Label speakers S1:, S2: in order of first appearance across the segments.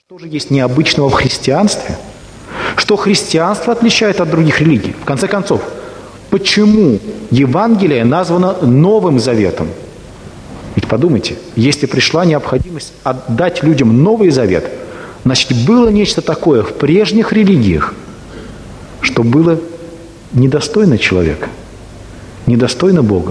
S1: Что же есть необычного в христианстве? Что христианство отличает от других религий? В конце концов, почему Евангелие названо Новым Заветом? Ведь подумайте, если пришла необходимость отдать людям Новый Завет, значит, было нечто такое в прежних религиях, что было недостойно человека, недостойно Бога.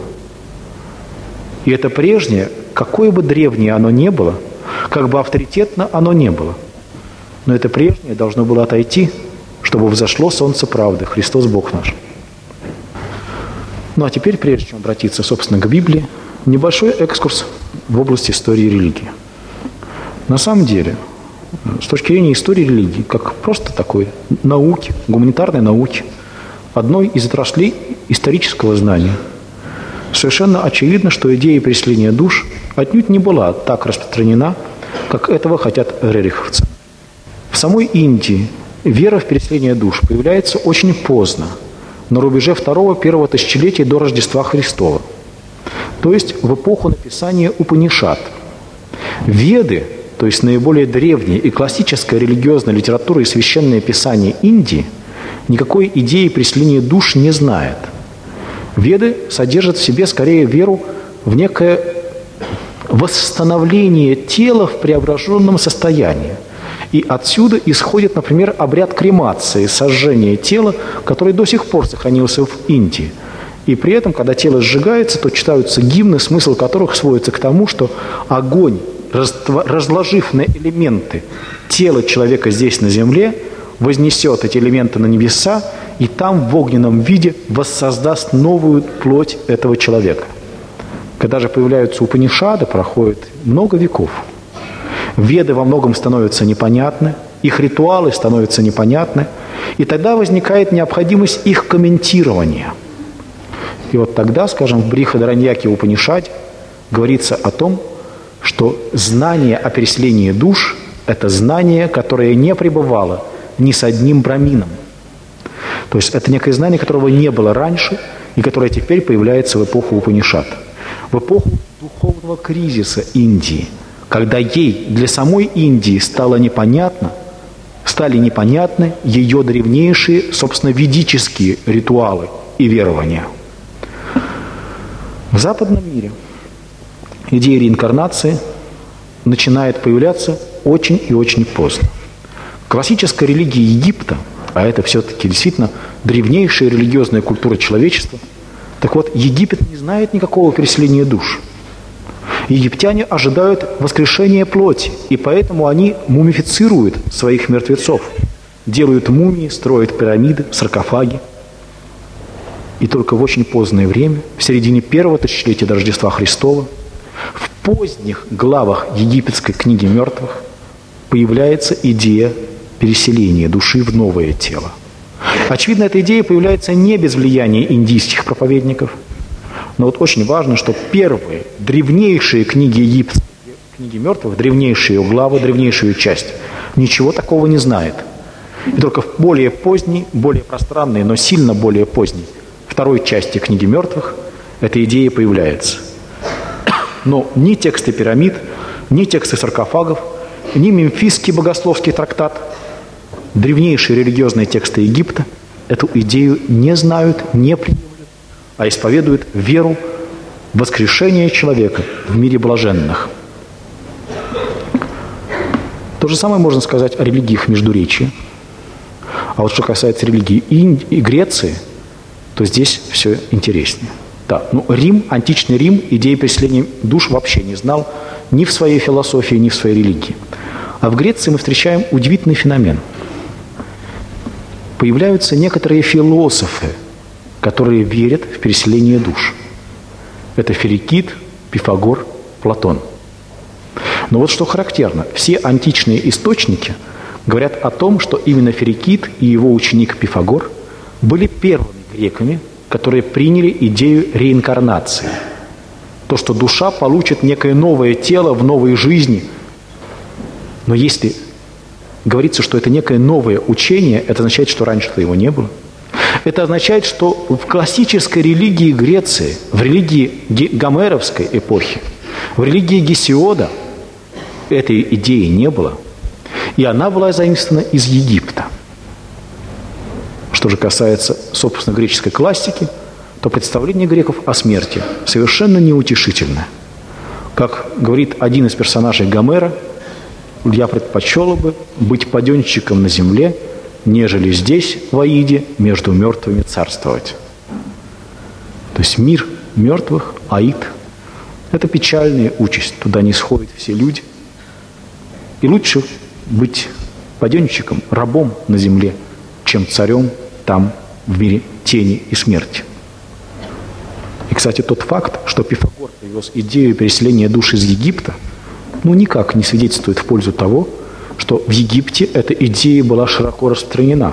S1: И это прежнее, какое бы древнее оно ни было, как бы авторитетно оно ни было, но это прежнее должно было отойти, чтобы взошло солнце правды, Христос Бог наш. Ну а теперь, прежде чем обратиться, собственно, к Библии, небольшой экскурс в область истории религии. На самом деле, с точки зрения истории религии, как просто такой науки, гуманитарной науки, одной из отраслей исторического знания, совершенно очевидно, что идея преследования душ отнюдь не была так распространена, как этого хотят рериховцы. В самой Индии вера в переселение душ появляется очень поздно, на рубеже 2-1 тысячелетия до Рождества Христова, то есть в эпоху написания Упанишад. Веды, то есть наиболее древняя и классическая религиозная литература и священное писание Индии, никакой идеи преселения душ не знает. Веды содержат в себе скорее веру в некое восстановление тела в преображенном состоянии. И отсюда исходит, например, обряд кремации, сожжения тела, который до сих пор сохранился в Индии. И при этом, когда тело сжигается, то читаются гимны, смысл которых сводится к тому, что огонь, разложив на элементы тело человека здесь на земле, вознесет эти элементы на небеса и там в огненном виде воссоздаст новую плоть этого человека. Когда же появляются Упанишады, проходит много веков. Веды во многом становятся непонятны, их ритуалы становятся непонятны, и тогда возникает необходимость их комментирования. И вот тогда, скажем, в Брихадараньяке Упанишаде говорится о том, что знание о переселении душ – это знание, которое не пребывало ни с одним брамином. То есть это некое знание, которого не было раньше, и которое теперь появляется в эпоху Упанишад. В эпоху духовного кризиса Индии, когда ей, для самой Индии, стали непонятны ее древнейшие, собственно, ведические ритуалы и верования. В западном мире идея реинкарнации начинает появляться очень и очень поздно. Классическая религия Египта, а это все-таки действительно древнейшая религиозная культура человечества, так вот, Египет не знает никакого переселения душ. Египтяне ожидают воскрешения плоти, и поэтому они мумифицируют своих мертвецов, делают мумии, строят пирамиды, саркофаги. И только в очень позднее время, в середине 1-го тысячелетия до Рождества Христова, в поздних главах египетской книги мертвых появляется идея переселения души в новое тело. Очевидно, эта идея появляется не без влияния индийских проповедников, но вот очень важно, что первые древнейшие книги египетские, книги мертвых, древнейшие главы, древнейшую часть, ничего такого не знает. И только в более поздней, более пространной, но сильно более поздней, второй части книги мертвых эта идея появляется. Но ни тексты пирамид, ни тексты саркофагов, ни мемфисский богословский трактат, древнейшие религиозные тексты Египта эту идею не знают, не принимают, а исповедуют веру в воскрешение человека в мире блаженных. То же самое можно сказать о религиях Междуречия. А вот что касается религии и Греции, то здесь все интереснее. Да, Рим, античный Рим, идеи переселения душ вообще не знал ни в своей философии, ни в своей религии. А в Греции мы встречаем удивительный феномен. Появляются некоторые философы, которые верят в переселение душ. Это Ферикид, Пифагор, Платон. Но вот что характерно, все античные источники говорят о том, что именно Ферикид и его ученик Пифагор были первыми греками, которые приняли идею реинкарнации. То, что душа получит некое новое тело в новой жизни. Но если говорится, что это некое новое учение, это означает, что раньше-то его не было. Это означает, что в классической религии Греции, в религии гомеровской эпохи, в религии Гесиода этой идеи не было. И она была заимствована из Египта. Что же касается, собственно, греческой классики, то представление греков о смерти совершенно неутешительное. Как говорит один из персонажей Гомера, я предпочел бы быть паденщиком на земле, нежели здесь, в Аиде, между мертвыми царствовать. То есть мир мертвых, Аид, это печальная участь. Туда не сходят все люди. И лучше быть паденщиком, рабом на земле, чем царем там, в мире тени и смерти. И, кстати, тот факт, что Пифагор привез идею переселения душ из Египта, никак не свидетельствует в пользу того, что в Египте эта идея была широко распространена.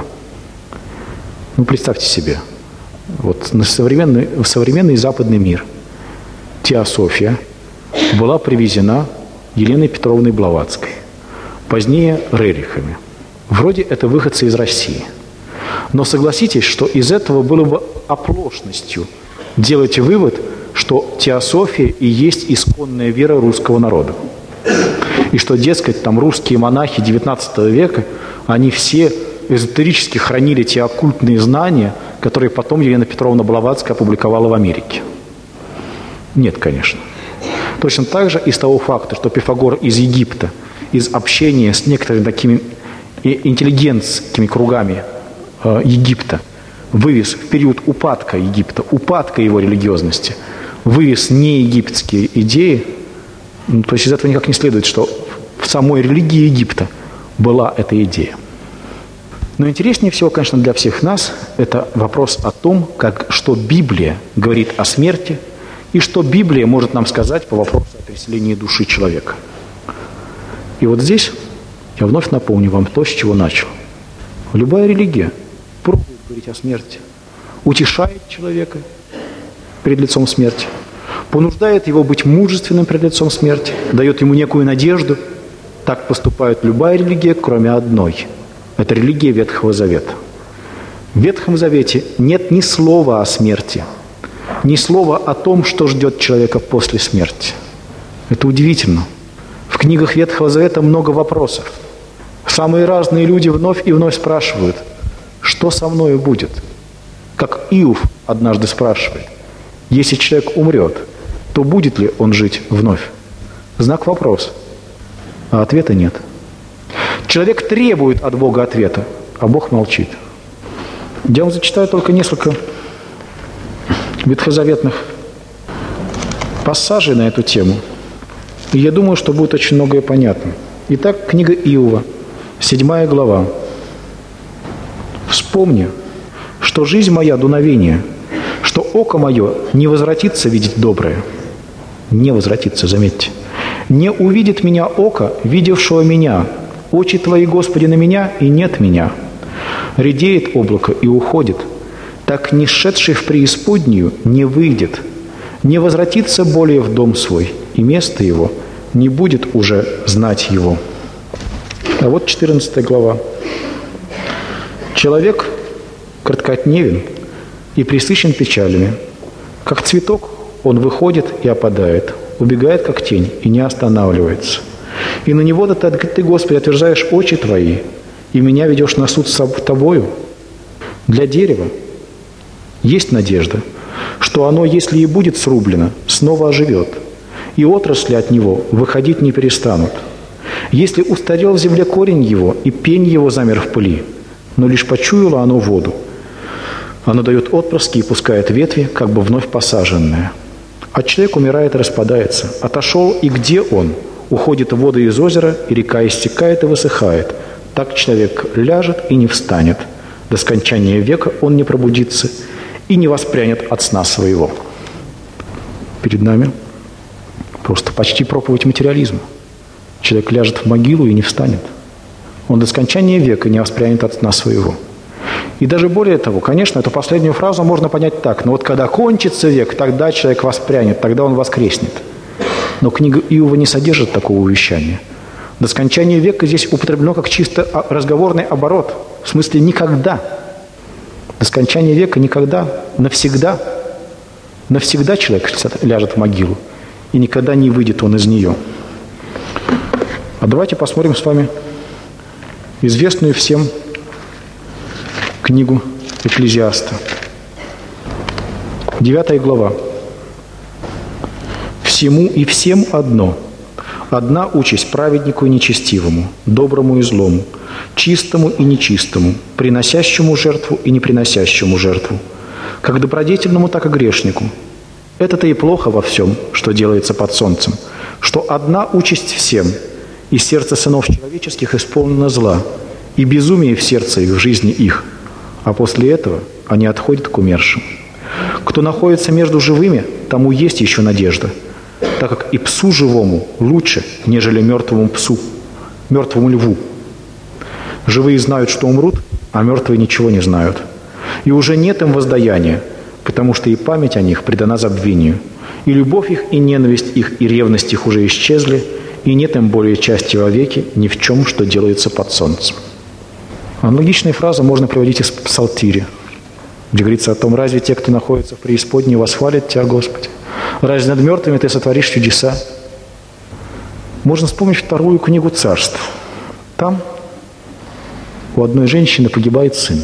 S1: Представьте себе, вот в современный западный мир теософия была привезена Еленой Петровной Блаватской, позднее Рерихами. Вроде это выходцы из России. Но согласитесь, что из этого было бы оплошностью делать вывод, что теософия и есть исконная вера русского народа. И что, дескать, там русские монахи XIX века, они все эзотерически хранили те оккультные знания, которые потом Елена Петровна Блаватская опубликовала в Америке. Нет, конечно. Точно так же из того факта, что Пифагор из Египта, из общения с некоторыми такими интеллигентскими кругами Египта, вывез в период упадка Египта, упадка его религиозности, вывез неегипетские идеи, то есть из этого никак не следует, что в самой религии Египта была эта идея. Но интереснее всего, конечно, для всех нас это вопрос о том, что Библия говорит о смерти и что Библия может нам сказать по вопросу о переселении души человека. И вот здесь я вновь напомню вам то, с чего начал. Любая религия пробует говорить о смерти, утешает человека перед лицом смерти, понуждает его быть мужественным перед лицом смерти, дает ему некую надежду. Так поступает любая религия, кроме одной. Это религия Ветхого Завета. В Ветхом Завете нет ни слова о смерти, ни слова о том, что ждет человека после смерти. Это удивительно. В книгах Ветхого Завета много вопросов. Самые разные люди вновь и вновь спрашивают, что со мною будет? Как Иов однажды спрашивает, если человек умрет, то будет ли он жить вновь? Знак вопроса. А ответа нет. Человек требует от Бога ответа, а Бог молчит. Я вам зачитаю только несколько ветхозаветных пассажей на эту тему. И я думаю, что будет очень многое понятно. Итак, книга Иова, 7 глава. «Вспомни, что жизнь моя – дуновение, что око мое не возвратится видеть доброе». Не возвратится, заметьте. «Не увидит меня око, видевшего меня. Очи твои, Господи, на меня, и нет меня. Редеет облако и уходит. Так не шедший в преисподнюю не выйдет. Не возвратится более в дом свой, и место его не будет уже знать его». А вот 14 глава. «Человек краткотневен и пресыщен печалями. Как цветок он выходит и опадает, убегает, как тень, и не останавливается. И на него-то ты, Господи, отверзаешь очи твои, и меня ведешь на суд с тобою. Для дерева есть надежда, что оно, если и будет срублено, снова оживет, и отрасли от него выходить не перестанут. Если устарел в земле корень его, и пень его замер в пыли, но лишь почуяло оно воду, оно дает отпрыски и пускает ветви, как бы вновь посаженные. А человек умирает и распадается. Отошел, и где он? Уходит в воды из озера, и река истекает и высыхает. Так человек ляжет и не встанет. До скончания века он не пробудится и не воспрянет от сна своего». Перед нами просто почти проповедь материализма. Человек ляжет в могилу и не встанет. Он до скончания века не воспрянет от сна своего. И даже более того, конечно, эту последнюю фразу можно понять так. Но вот когда кончится век, тогда человек воспрянет, тогда он воскреснет. Но книга Иова не содержит такого увещания. До скончания века здесь употреблено как чисто разговорный оборот. В смысле никогда. До скончания века никогда, навсегда. Навсегда человек ляжет в могилу. И никогда не выйдет он из нее. А давайте посмотрим с вами известную всем книгу Экклезиаста. 9 глава. «Всему и всем одно, одна участь праведнику и нечестивому, доброму и злому, чистому и нечистому, приносящему жертву и неприносящему жертву, как добродетельному, так и грешнику. Это-то и плохо во всем, что делается под солнцем, что одна участь всем, и сердце сынов человеческих исполнено зла, и безумие в сердце их, в жизни их, а после этого они отходят к умершим. Кто находится между живыми, тому есть еще надежда, так как и псу живому лучше, нежели мертвому псу, мертвому льву. Живые знают, что умрут, а мертвые ничего не знают. И уже нет им воздаяния, потому что и память о них предана забвению, и любовь их, и ненависть их, и ревность их уже исчезли, и нет им более части вовеки ни в чем, что делается под солнцем». Аналогичные фразы можно приводить из Псалтиря, где говорится о том: «Разве те, кто находится в преисподней, восхвалят Тебя, Господи? Разве над мертвыми Ты сотворишь чудеса?» Можно вспомнить 2 книгу Царств. Там у одной женщины погибает сын.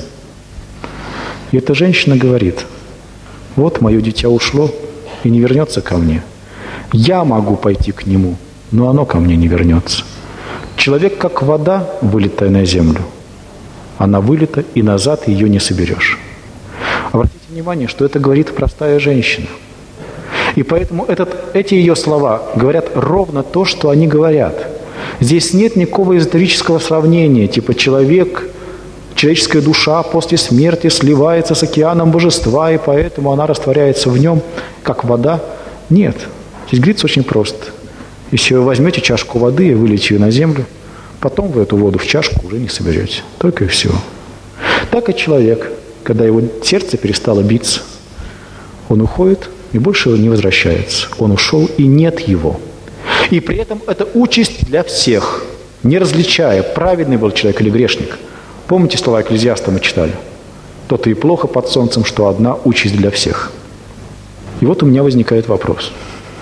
S1: И эта женщина говорит: «Вот мое дитя ушло и не вернется ко мне. Я могу пойти к нему, но оно ко мне не вернется. Человек, как вода, вылитая на землю. Она вылита, и назад ее не соберешь». Обратите внимание, что это говорит простая женщина. И поэтому эти ее слова говорят ровно то, что они говорят. Здесь нет никакого эзотерического сравнения, типа человеческая душа после смерти сливается с океаном божества, и поэтому она растворяется в нем, как вода. Нет. Здесь говорится очень просто. Если вы возьмете чашку воды и выльете ее на землю, потом вы эту воду в чашку уже не соберете. Только и всего. Так и человек, когда его сердце перестало биться, он уходит и больше не возвращается. Он ушел, и нет его. И при этом это участь для всех, не различая, праведный был человек или грешник. Помните слова Экклезиаста мы читали? «То-то и плохо под солнцем, что одна участь для всех». И вот у меня возникает вопрос.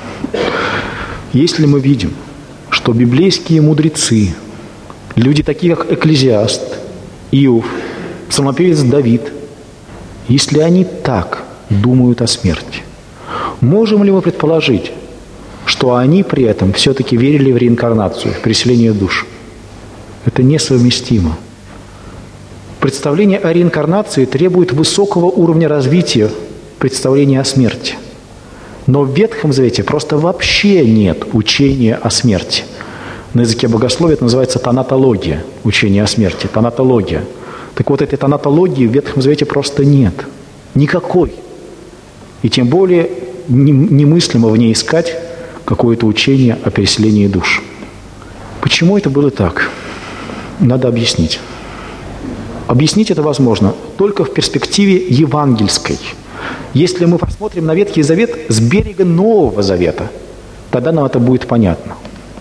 S1: Если мы видим, что библейские мудрецы, люди такие, как Экклезиаст, Иов, псалмопевец Давид, если они так думают о смерти, можем ли мы предположить, что они при этом все-таки верили в реинкарнацию, в переселение душ? Это несовместимо. Представление о реинкарнации требует высокого уровня развития представления о смерти. Но в Ветхом Завете просто вообще нет учения о смерти. На языке богословия это называется тонатология, учение о смерти, тонатология. Так вот, этой тонатологии в Ветхом Завете просто нет. Никакой. И тем более немыслимо в ней искать какое-то учение о переселении душ. Почему это было так? Надо объяснить. Объяснить это возможно только в перспективе евангельской. Если мы посмотрим на Ветхий Завет с берега Нового Завета, тогда нам это будет понятно.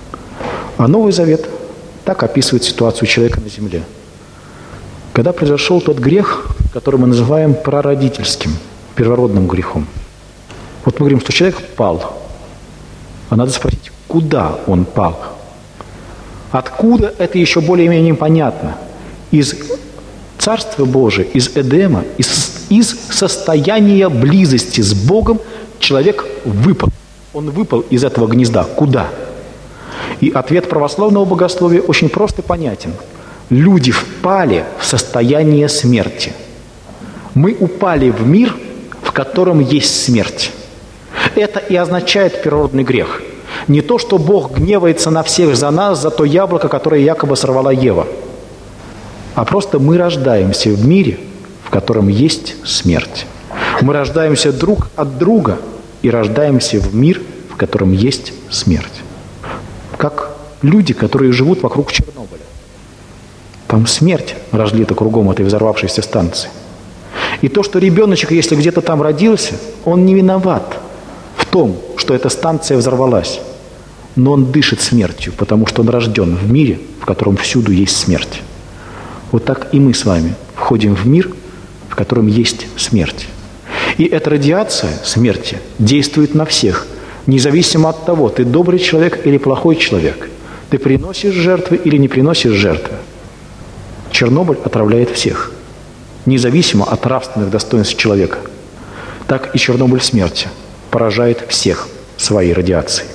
S1: А Новый Завет так описывает ситуацию человека на земле. Когда произошел тот грех, который мы называем прародительским, первородным грехом. Вот мы говорим, что человек пал. А надо спросить, куда он пал? Откуда, это еще более-менее понятно. Из Царства Божия, из Эдема, из состояния близости с Богом человек выпал. Он выпал из этого гнезда. Куда? И ответ православного богословия очень прост и понятен. Люди впали в состояние смерти. Мы упали в мир, в котором есть смерть. Это и означает первородный грех. Не то, что Бог гневается на всех за нас, за то яблоко, которое якобы сорвала Ева. А просто мы рождаемся в мире, в котором есть смерть. Мы рождаемся друг от друга и рождаемся в мир, в котором есть смерть. Как люди, которые живут вокруг Чернобыля. Там смерть разлита кругом этой взорвавшейся станции. И то, что ребеночек, если где-то там родился, он не виноват в том, что эта станция взорвалась. Но он дышит смертью, потому что он рожден в мире, в котором всюду есть смерть. Вот так и мы с вами входим в мир, в котором есть смерть. И эта радиация смерти действует на всех, независимо от того, ты добрый человек или плохой человек, ты приносишь жертвы или не приносишь жертвы. Чернобыль отравляет всех, независимо от нравственных достоинств человека. Так и Чернобыль смерти поражает всех своей радиацией.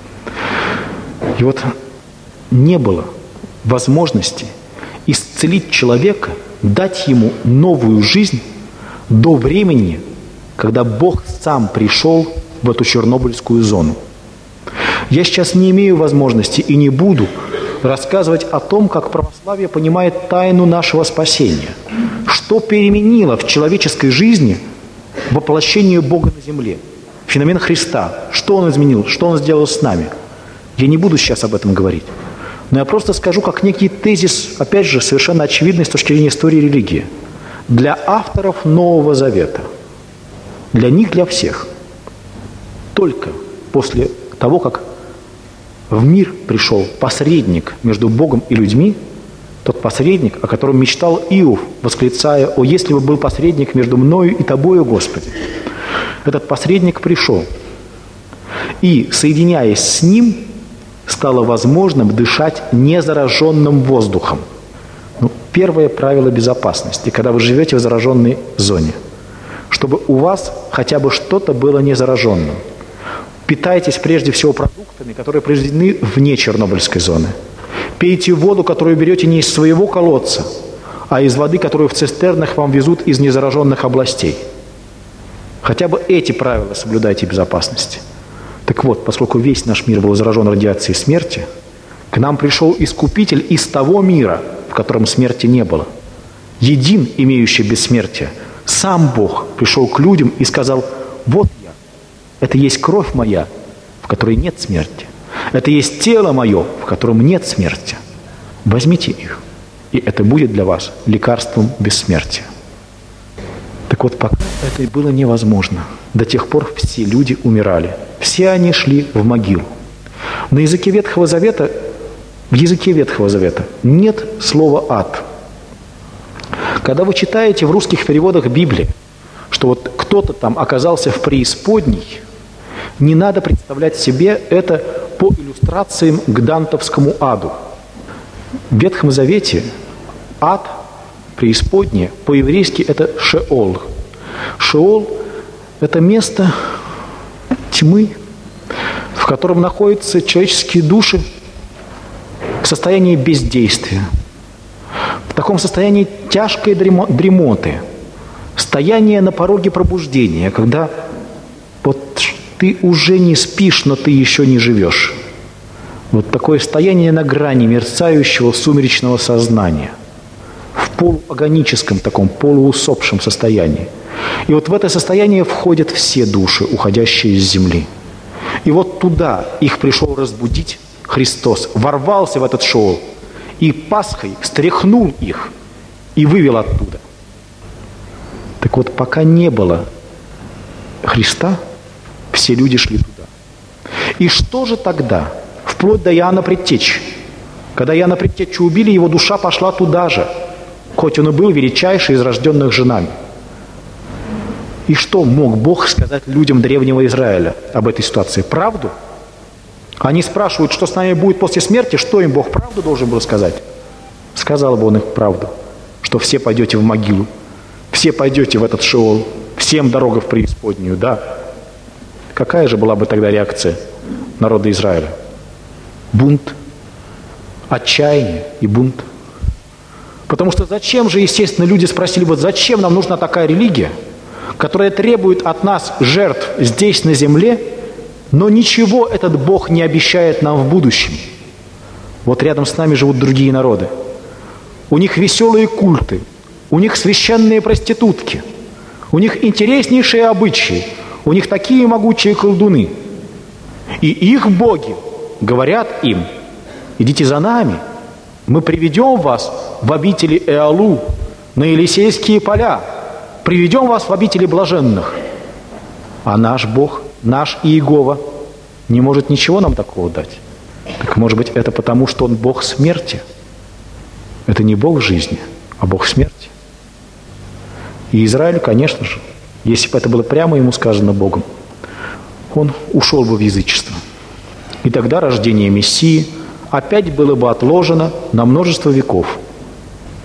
S1: И вот не было возможности исцелить человека, дать ему новую жизнь до времени, когда Бог сам пришел в эту чернобыльскую зону. Я сейчас не имею возможности и не буду рассказывать о том, как православие понимает тайну нашего спасения, что переменило в человеческой жизни воплощение Бога на земле, феномен Христа, что Он изменил, что Он сделал с нами. Я не буду сейчас об этом говорить, но я просто скажу как некий тезис, опять же, совершенно очевидный с точки зрения истории и религии. Для авторов Нового Завета, для них, для всех, только после того, как в мир пришел посредник между Богом и людьми, тот посредник, о котором мечтал Иов, восклицая: «О, если бы был посредник между мною и тобою, Господи!» Этот посредник пришел, и, соединяясь с ним, стало возможным дышать незараженным воздухом. Первое правило безопасности, когда вы живете в зараженной зоне, чтобы у вас хотя бы что-то было незараженным. Питайтесь прежде всего продуктами, которые произведены вне Чернобыльской зоны. Пейте воду, которую берете не из своего колодца, а из воды, которую в цистернах вам везут из незараженных областей. Хотя бы эти правила соблюдайте безопасности. Так вот, поскольку весь наш мир был заражен радиацией смерти, к нам пришел Искупитель из того мира, в котором смерти не было. Един, имеющий бессмертие, сам Бог пришел к людям и сказал: «Вот я, это есть кровь моя, в которой нет смерти. Это есть тело мое, в котором нет смерти. Возьмите их, и это будет для вас лекарством бессмертия». Так вот, пока это было невозможно, до тех пор все люди умирали. Все они шли в могилу. На языке Ветхого Завета, в языке Ветхого Завета нет слова «ад». Когда вы читаете в русских переводах Библии, что вот кто-то там оказался в преисподней, не надо представлять себе это по иллюстрациям к дантовскому аду. В Ветхом Завете ад, преисподняя, по-еврейски это Шеол. Шеол – это место тьмы, в котором находятся человеческие души в состоянии бездействия, в таком состоянии тяжкой дремоты, стояние на пороге пробуждения, когда вот ты уже не спишь, но ты еще не живешь. Вот такое стояние на грани мерцающего сумеречного сознания, в полуагоническом таком, полуусопшем состоянии. И вот в это состояние входят все души, уходящие из земли. И вот туда их пришел разбудить Христос, ворвался в этот шеол и Пасхой стряхнул их и вывел оттуда. Так вот, пока не было Христа, все люди шли туда. И что же тогда? Вплоть до Иоанна Предтечи. Когда Иоанна Предтечу убили, его душа пошла туда же, хоть он и был величайший из рожденных женами. И что мог Бог сказать людям древнего Израиля об этой ситуации? Правду? Они спрашивают, что с нами будет после смерти, что им Бог правду должен был сказать? Сказал бы он их правду, что все пойдете в могилу, все пойдете в этот шеол, всем дорога в преисподнюю, да? Какая же была бы тогда реакция народа Израиля? Бунт, отчаяние и бунт. Потому что зачем же, естественно, люди спросили, вот зачем нам нужна такая религия, которая требует от нас жертв здесь на земле, но ничего этот Бог не обещает нам в будущем. Вот рядом с нами живут другие народы. У них веселые культы, у них священные проститутки, у них интереснейшие обычаи, у них такие могучие колдуны. И их боги говорят им: идите за нами, мы приведем вас в обители Эалу, на Елисейские поля, приведем вас в обители блаженных. А наш Бог, наш Иегова, не может ничего нам такого дать. Так может быть, это потому, что Он Бог смерти? Это не Бог жизни, а Бог смерти. И Израилю, конечно же, если бы это было прямо ему сказано Богом, он ушел бы в язычество. И тогда рождение Мессии опять было бы отложено на множество веков.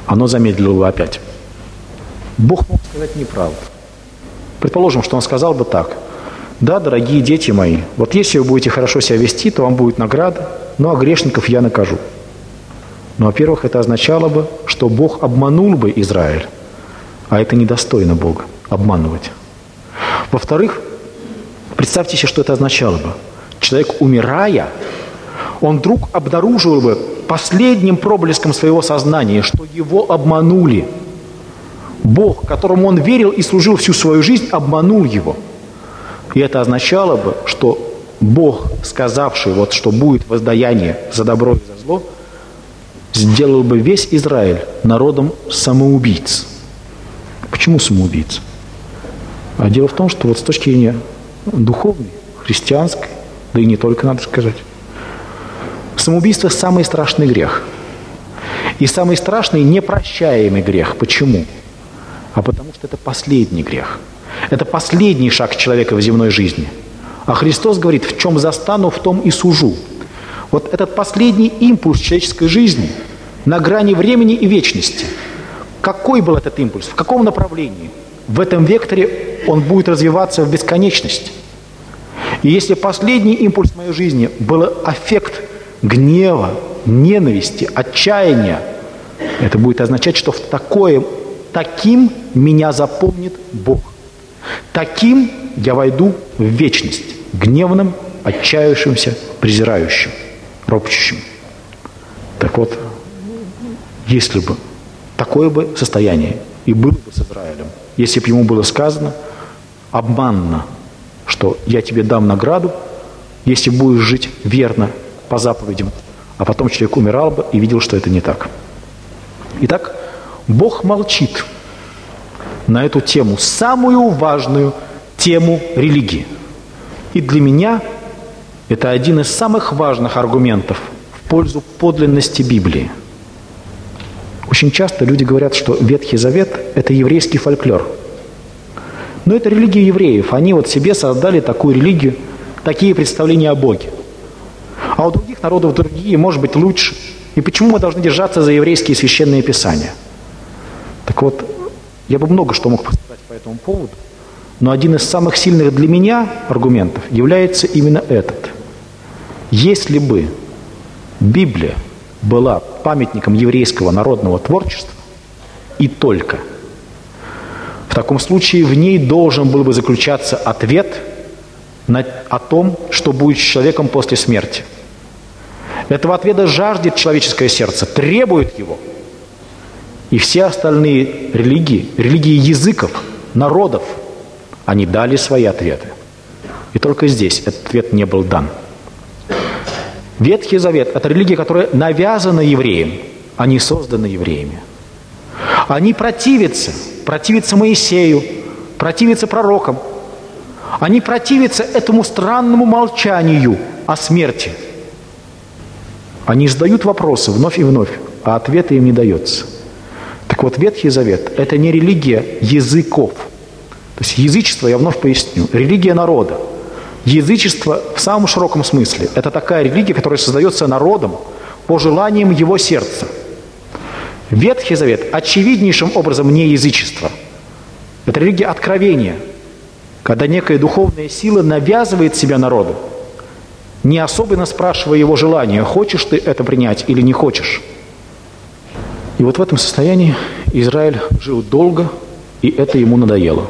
S1: оно замедлило бы опять. Бог мог сказать неправду. Предположим, что Он сказал бы так: да, дорогие дети мои, вот если вы будете хорошо себя вести, то вам будет награда, ну а грешников я накажу. Но, во-первых, это означало бы, что Бог обманул бы Израиль, а это недостойно Бога — обманывать. Во-вторых, представьте себе, что это означало бы. Человек, умирая, он вдруг обнаружил бы последним проблеском своего сознания, что его обманули. Бог, которому он верил и служил всю свою жизнь, обманул его. И это означало бы, что Бог, сказавший, вот, что будет воздаяние за добро и за зло, сделал бы весь Израиль народом самоубийц. Почему самоубийц? А дело в том, что вот с точки зрения духовной, христианской, да и не только, надо сказать, самоубийство – самый страшный грех. И самый страшный непрощаемый грех. Почему? А потому что это последний грех. Это последний шаг человека в земной жизни. А Христос говорит: в чем застану, в том и сужу. Вот этот последний импульс человеческой жизни на грани времени и вечности. Какой был этот импульс? В каком направлении? В этом векторе он будет развиваться в бесконечность. И если последний импульс моей жизни был аффект гнева, ненависти, отчаяния, это будет означать, что таким меня запомнит Бог. Таким я войду в вечность, гневным, отчаявшимся, презирающим, ропчущим. Так вот, если бы такое бы состояние и было бы с Израилем, если бы ему было сказано обманно, что я тебе дам награду, если будешь жить верно по заповедям, а потом человек умирал бы и видел, что это не так. Итак, Бог молчит на эту тему, самую важную тему религии. И для меня это один из самых важных аргументов в пользу подлинности Библии. Очень часто люди говорят, что Ветхий Завет – это еврейский фольклор. Но это религия евреев. Они вот себе создали такую религию, такие представления о Боге. А у других народов другие, может быть, лучше. И почему мы должны держаться за еврейские священные писания? Так вот, я бы много что мог сказать по этому поводу, но один из самых сильных для меня аргументов является именно этот. Если бы Библия была памятником еврейского народного творчества, и только, в таком случае в ней должен был бы заключаться ответ о том, что будет с человеком после смерти. Этого ответа жаждет человеческое сердце, требует его. И все остальные религии языков, народов, они дали свои ответы. И только здесь этот ответ не был дан. Ветхий Завет – это религия, которая навязана евреям, а не создана евреями. Они противятся Моисею, противятся пророкам. Они противятся этому странному молчанию о смерти. Они задают вопросы вновь и вновь, а ответа им не дается. Так вот, Ветхий Завет – это не религия языков. То есть язычество, я вновь поясню, религия народа. Язычество в самом широком смысле – это такая религия, которая создается народом по желаниям его сердца. Ветхий Завет очевиднейшим образом не язычество. Это религия откровения, когда некая духовная сила навязывает себя народу, не особенно спрашивая его желания, хочешь ты это принять или не хочешь. И вот в этом состоянии Израиль жил долго, и это ему надоело.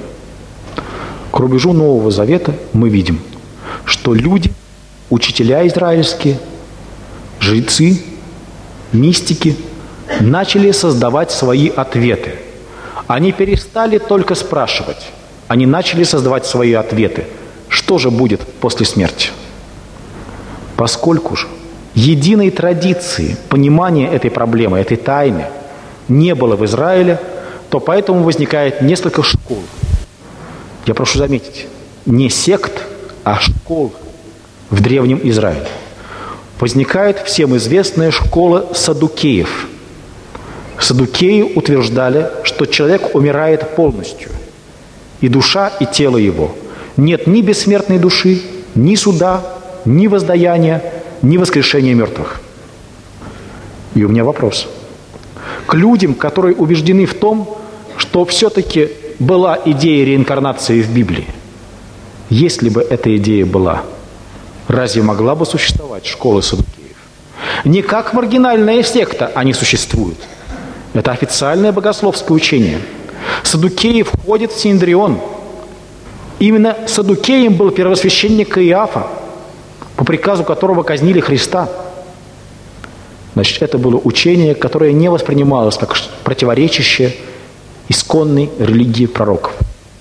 S1: К рубежу Нового Завета мы видим, что люди, учителя израильские, жрецы, мистики начали создавать свои ответы. Они перестали только спрашивать, они начали создавать свои ответы. Что же будет после смерти? Поскольку же единой традиции понимания этой проблемы, этой тайны не было в Израиле, то поэтому возникает несколько школ. Я прошу заметить, не сект, а школ в Древнем Израиле. Возникает всем известная школа саддукеев. Саддукеи утверждали, что человек умирает полностью. И душа, и тело его. Нет ни бессмертной души, ни суда, ни воздаяния, ни воскрешения мертвых. И у меня вопрос. к людям, которые убеждены в том, что все-таки была идея реинкарнации в Библии. Если бы эта идея была, разве могла бы существовать школа саддукеев? Не как маргинальная секта они существуют. Это официальное богословское учение. Саддукеи входят в Синедрион. Именно саддукеем был первосвященник Каиафа, по приказу которого казнили Христа. Значит, это было учение, которое не воспринималось как противоречащее исконной религии пророков.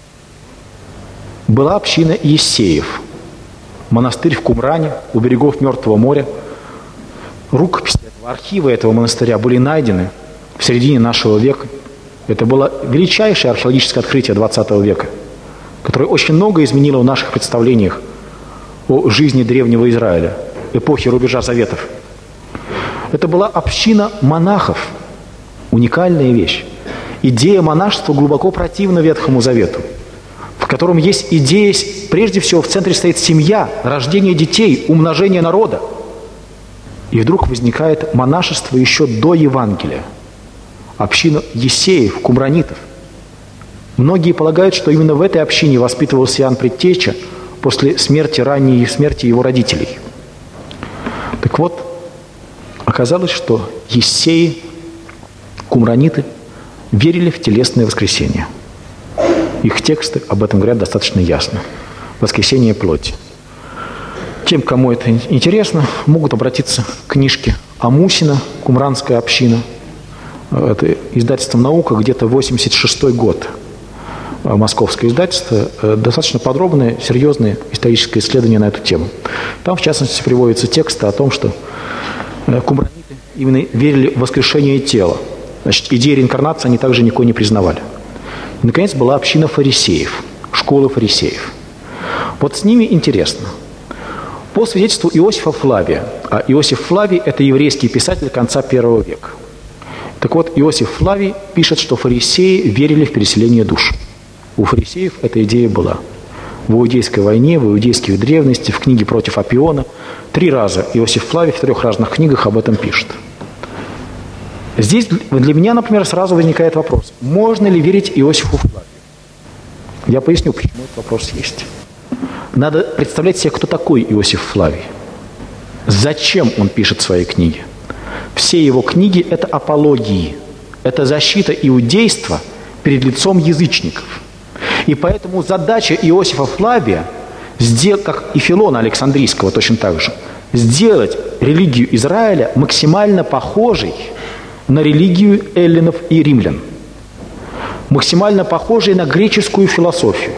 S1: Была община Иессеев, монастырь в Кумране, у берегов Мертвого моря. Рукописи архивы этого монастыря были найдены в середине нашего века. Это было величайшее археологическое открытие XX века, которое очень много изменило в наших представлениях о жизни древнего Израиля, эпохи рубежа заветов. Это была община монахов. Уникальная вещь. Идея монашества глубоко противна Ветхому Завету, в котором есть идея, прежде всего, в центре стоит семья, рождение детей, умножение народа. И вдруг возникает монашество еще до Евангелия. Община Иессеев, кумранитов. Многие полагают, что именно в этой общине воспитывался Иоанн Предтеча после ранней смерти его родителей. Так вот, оказалось, что Иессеи, кумраниты, верили в телесное воскресение. Их тексты об этом говорят достаточно ясно. Воскресение плоти. Тем, кому это интересно, могут обратиться к книжке Амусина «Кумранская община». Это издательство «Наука», где-то 86-й год. Московское издательство. Достаточно подробное, серьезное историческое исследование на эту тему. Там, в частности, приводятся тексты о том, что кумраниты именно верили в воскрешение тела. Значит, идеи реинкарнации они также никого не признавали. И, наконец, была община фарисеев, школа фарисеев. Вот с ними интересно. По свидетельству Иосифа Флавия, а Иосиф Флавий – это еврейский писатель конца I века. Так вот, Иосиф Флавий пишет, что фарисеи верили в переселение душ. У фарисеев эта идея была. В Иудейской войне, в иудейских древности, в книге «Против Апиона» 3 раза Иосиф Флавий в 3 разных книгах об этом пишет. Здесь для меня, например, сразу возникает вопрос, можно ли верить Иосифу Флавию? Я поясню, почему этот вопрос есть. Надо представлять себе, кто такой Иосиф Флавий. Зачем он пишет свои книги? Все его книги – это апологии, это защита иудейства перед лицом язычников. И поэтому задача Иосифа Флавия, как и Филона Александрийского точно так же, сделать религию Израиля максимально похожей на религию эллинов и римлян, максимально похожей на греческую философию.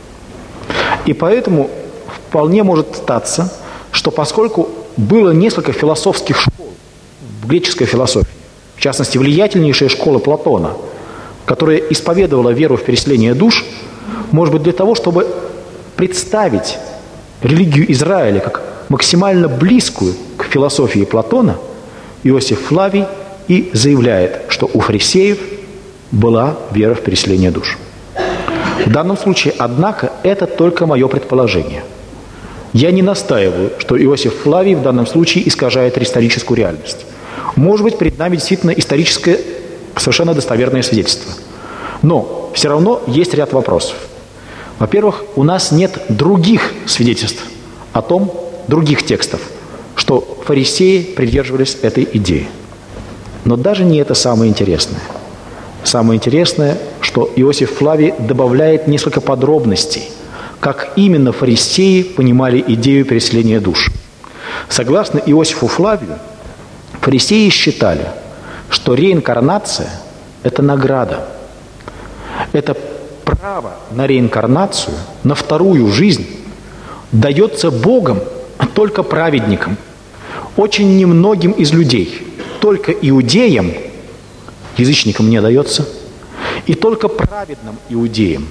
S1: И поэтому вполне может статься, что поскольку было несколько философских школ в греческой философии, в частности, влиятельнейшая школа Платона, которая исповедовала веру в переселение душ, может быть, для того, чтобы представить религию Израиля как максимально близкую к философии Платона, Иосиф Флавий и заявляет, что у фарисеев была вера в переселение душ. В данном случае, однако, это только мое предположение. Я не настаиваю, что Иосиф Флавий в данном случае искажает историческую реальность. Может быть, перед нами действительно историческое, совершенно достоверное свидетельство. Но все равно есть ряд вопросов. Во-первых, у нас нет других свидетельств о том, других текстов, что фарисеи придерживались этой идеи. Но даже не это самое интересное. Самое интересное, что Иосиф Флавий добавляет несколько подробностей, как именно фарисеи понимали идею переселения душ. Согласно Иосифу Флавию, фарисеи считали, что реинкарнация – это награда. Это право на реинкарнацию, на вторую жизнь дается Богом только праведникам, очень немногим из людей, только иудеям, язычникам не дается, и только праведным иудеям.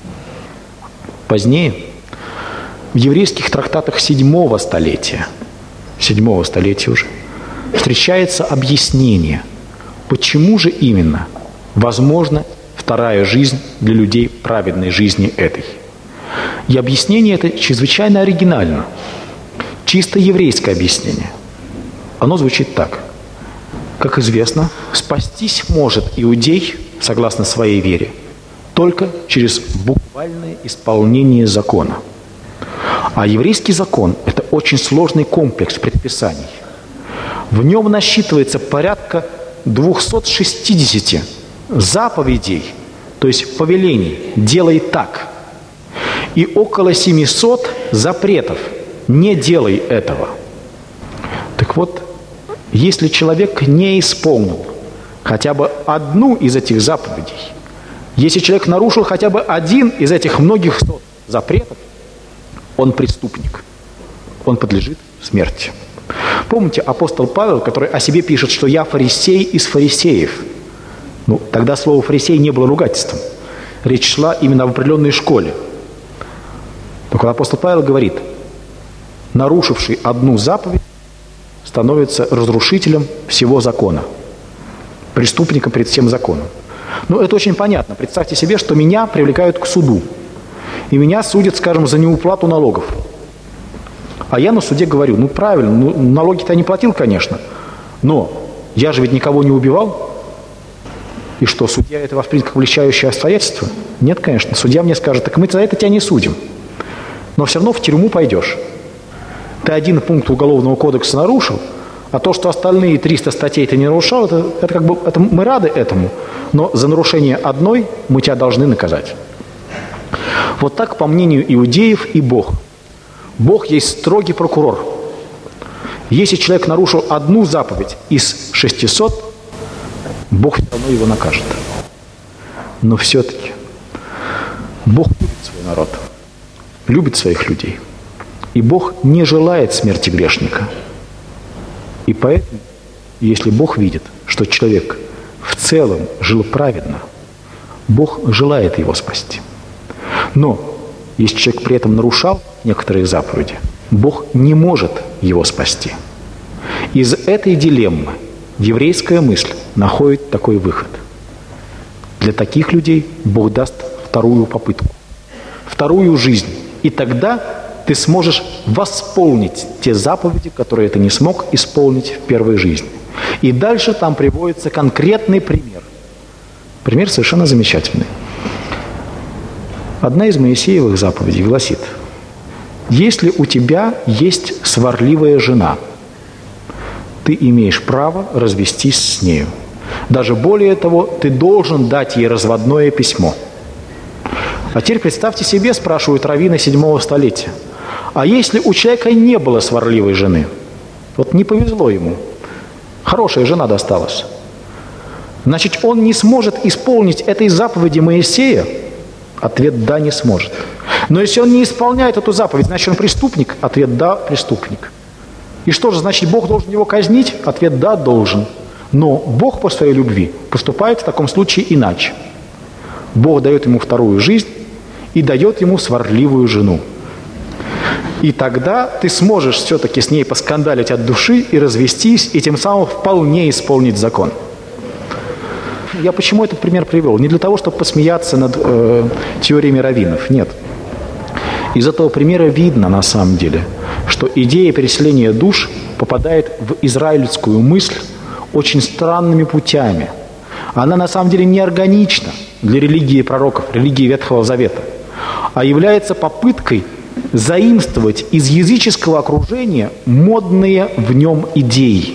S1: Позднее, в еврейских трактатах 7 столетия уже, встречается объяснение, почему же именно возможна вторая жизнь для людей праведной жизни этой. И объяснение это чрезвычайно оригинально, чисто еврейское объяснение. Оно звучит так. Как известно, спастись может иудей, согласно своей вере, только через буквальное исполнение закона. А еврейский закон – это очень сложный комплекс предписаний. В нем насчитывается порядка 260 заповедей, то есть повелений «делай так», и около 700 запретов «не делай этого». Так вот, если человек не исполнил хотя бы одну из этих заповедей, если человек нарушил хотя бы один из этих многих запретов, он преступник, он подлежит смерти. Помните апостол Павел, который о себе пишет, что «я фарисей из фарисеев». Ну, тогда слово «фарисей» не было ругательством. Речь шла именно об определенной школе. Так вот, апостол Павел говорит, нарушивший одну заповедь становится разрушителем всего закона, преступником перед всем законом. Ну, это очень понятно. Представьте себе, что меня привлекают к суду, и меня судят, скажем, за неуплату налогов. А я на суде говорю, ну правильно, налоги-то я не платил, конечно, но я же ведь никого не убивал. И что, судья это воспримет как влечающее обстоятельство? Нет, конечно. Судья мне скажет, так мы за это тебя не судим. Но все равно в тюрьму пойдешь. Ты один пункт Уголовного кодекса нарушил, а то, что остальные 300 статей ты не нарушал, это как бы мы рады этому, но за нарушение одной мы тебя должны наказать. Вот так, по мнению иудеев, и Бог. Бог есть строгий прокурор. Если человек нарушил одну заповедь из 600, Бог все равно его накажет. Но все-таки Бог любит свой народ, любит своих людей. И Бог не желает смерти грешника. И поэтому, если Бог видит, что человек в целом жил праведно, Бог желает его спасти. Но если человек при этом нарушал некоторые заповеди, Бог не может его спасти. Из этой дилеммы еврейская мысль находит такой выход. Для таких людей Бог даст вторую попытку, вторую жизнь. И тогда ты сможешь восполнить те заповеди, которые ты не смог исполнить в первой жизни. И дальше там приводится конкретный пример. Пример совершенно замечательный. Одна из Моисеевых заповедей гласит: если у тебя есть сварливая жена, ты имеешь право развестись с нею. Даже более того, ты должен дать ей разводное письмо. А теперь представьте себе, спрашивают раввины 7-го столетия, а если у человека не было сварливой жены, вот не повезло ему, хорошая жена досталась, значит, он не сможет исполнить этой заповеди Моисея? Ответ – да, не сможет. Но если он не исполняет эту заповедь, значит, он преступник? Ответ – да, преступник. И что же, значит, Бог должен его казнить? Ответ – да, должен. Но Бог по своей любви поступает в таком случае иначе. Бог дает ему вторую жизнь и дает ему сварливую жену. И тогда ты сможешь все-таки с ней поскандалить от души и развестись, и тем самым вполне исполнить закон. Я почему этот пример привел? Не для того, чтобы посмеяться над теориями раввинов. Нет. Из этого примера видно, на самом деле, что идея переселения душ попадает в израильскую мысль очень странными путями. Она, на самом деле, не органична для религии пророков, религии Ветхого Завета, а является попыткой заимствовать из языческого окружения модные в нем идеи.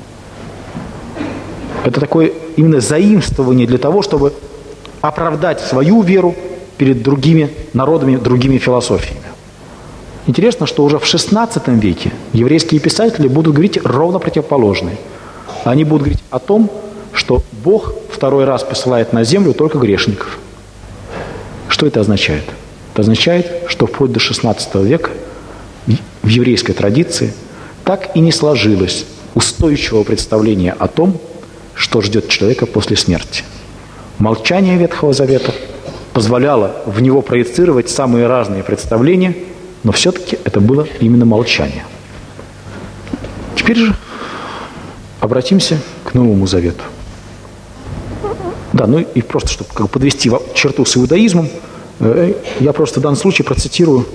S1: Это такое именно заимствование для того, чтобы оправдать свою веру перед другими народами, другими философиями. Интересно, что уже в XVI веке еврейские писатели будут говорить ровно противоположное. Они будут говорить о том, что Бог второй раз посылает на землю только грешников. Что это означает? Это означает, что вплоть до XVI века в еврейской традиции так и не сложилось устойчивого представления о том, что ждет человека после смерти. Молчание Ветхого Завета позволяло в него проецировать самые разные представления, но все-таки это было именно молчание. Теперь же обратимся к Новому Завету. Да, ну и просто, чтобы как бы подвести черту с иудаизмом, я просто в данном случае процитирую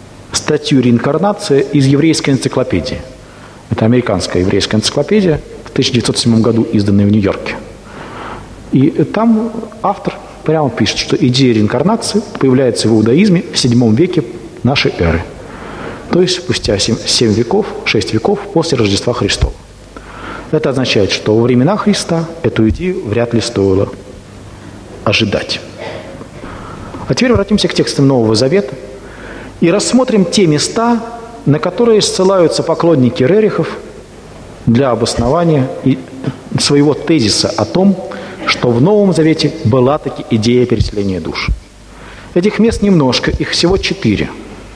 S1: статью «Реинкарнация» из еврейской энциклопедии. Это американская еврейская энциклопедия, 1907 году изданный в Нью-Йорке. И там автор прямо пишет, что идея реинкарнации появляется в иудаизме в VII веке нашей эры. То есть спустя 6 веков после Рождества Христова. Это означает, что во времена Христа эту идею вряд ли стоило ожидать. А теперь обратимся к текстам Нового Завета и рассмотрим те места, на которые ссылаются поклонники Рерихов для обоснования своего тезиса о том, что в Новом Завете была таки идея переселения душ. Этих мест немножко, их всего 4.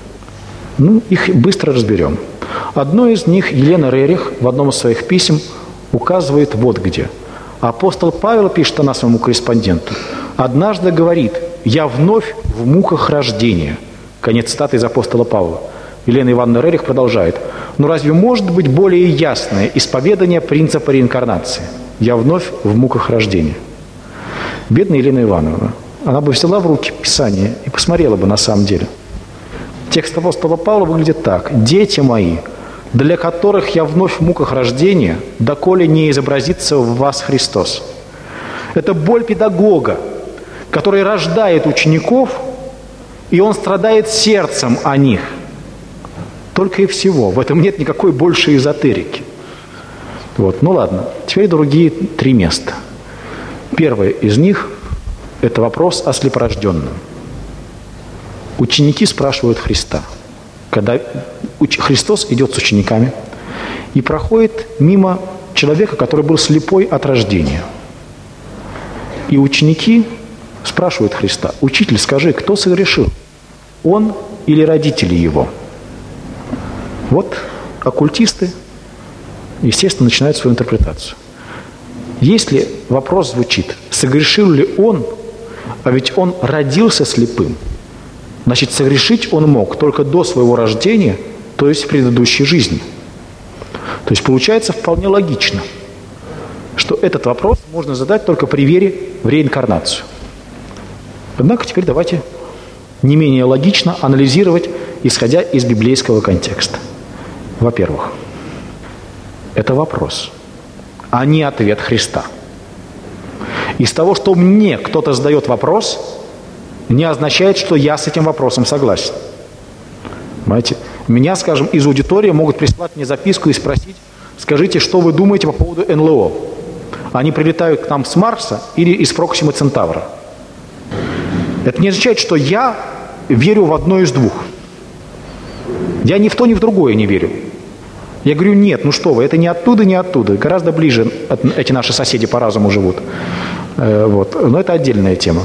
S1: Их быстро разберем. Одно из них Елена Рерих в одном из своих писем указывает вот где. Апостол Павел пишет она своему корреспонденту: «Однажды говорит, я вновь в муках рождения». Конец цитаты из апостола Павла. Елена Ивановна Рерих продолжает: «Ну разве может быть более ясное исповедание принципа реинкарнации? Я вновь в муках рождения». Бедная Елена Ивановна. Она бы взяла в руки Писание и посмотрела бы на самом деле. Текст апостола Павла выглядит так: «Дети мои, для которых я вновь в муках рождения, доколе не изобразится в вас Христос». Это боль педагога, который рождает учеников, и он страдает сердцем о них. Только и всего. В этом нет никакой большей эзотерики. Ну ладно. Теперь другие 3 места. Первое из них – это вопрос о слепорожденном. Ученики спрашивают Христа. Когда Христос идет с учениками и проходит мимо человека, который был слепой от рождения. И ученики спрашивают Христа: «Учитель, скажи, кто согрешил, он или родители его?» Вот оккультисты, естественно, начинают свою интерпретацию. Если вопрос звучит: согрешил ли он, а ведь он родился слепым, значит, согрешить он мог только до своего рождения, то есть в предыдущей жизни. То есть получается вполне логично, что этот вопрос можно задать только при вере в реинкарнацию. Однако теперь давайте не менее логично анализировать, исходя из библейского контекста. Во-первых, это вопрос, а не ответ Христа. Из того, что мне кто-то задает вопрос, не означает, что я с этим вопросом согласен. Понимаете? Меня, скажем, из аудитории могут прислать мне записку и спросить: скажите, что вы думаете по поводу НЛО? Они прилетают к нам с Марса или из Проксимы Центавра? Это не означает, что я верю в одно из двух. Я ни в то, ни в другое не верю. Я говорю: нет, что вы, это не оттуда, не оттуда. Гораздо ближе эти наши соседи по разуму живут. Но это отдельная тема.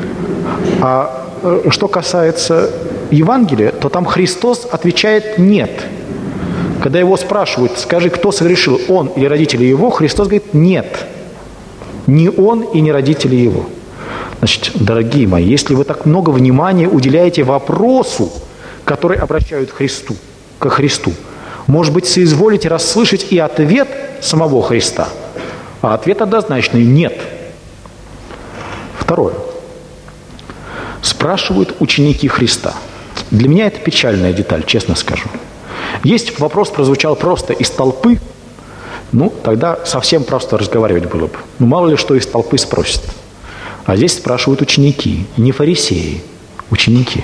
S1: А что касается Евангелия, то там Христос отвечает «нет». Когда его спрашивают: скажи, кто согрешил, он или родители его, Христос говорит: нет. Не он и не родители его. Значит, дорогие мои, если вы так много внимания уделяете вопросу, который обращают ко Христу, может быть, соизволите расслышать и ответ самого Христа. А ответ однозначный – нет. Второе. Спрашивают ученики Христа. Для меня это печальная деталь, честно скажу. Если бы вопрос прозвучал просто из толпы, тогда совсем просто разговаривать было бы. Мало ли что из толпы спросят. А здесь спрашивают ученики, не фарисеи, ученики.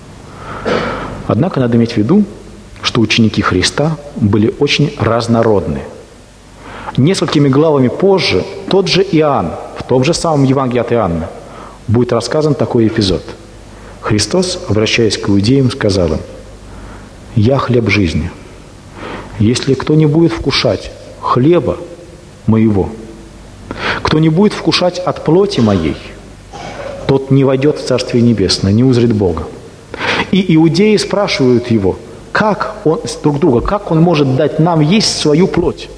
S1: Однако надо иметь в виду, что ученики Христа были очень разнородны. Несколькими главами позже тот же Иоанн, в том же самом Евангелии от Иоанна, будет рассказан такой эпизод. Христос, обращаясь к иудеям, сказал им: «Я хлеб жизни. Если кто не будет вкушать хлеба моего, кто не будет вкушать от плоти моей, тот не войдет в Царствие Небесное, не узрит Бога». И иудеи спрашивают его, друг друга, как он может дать нам есть свою плоть?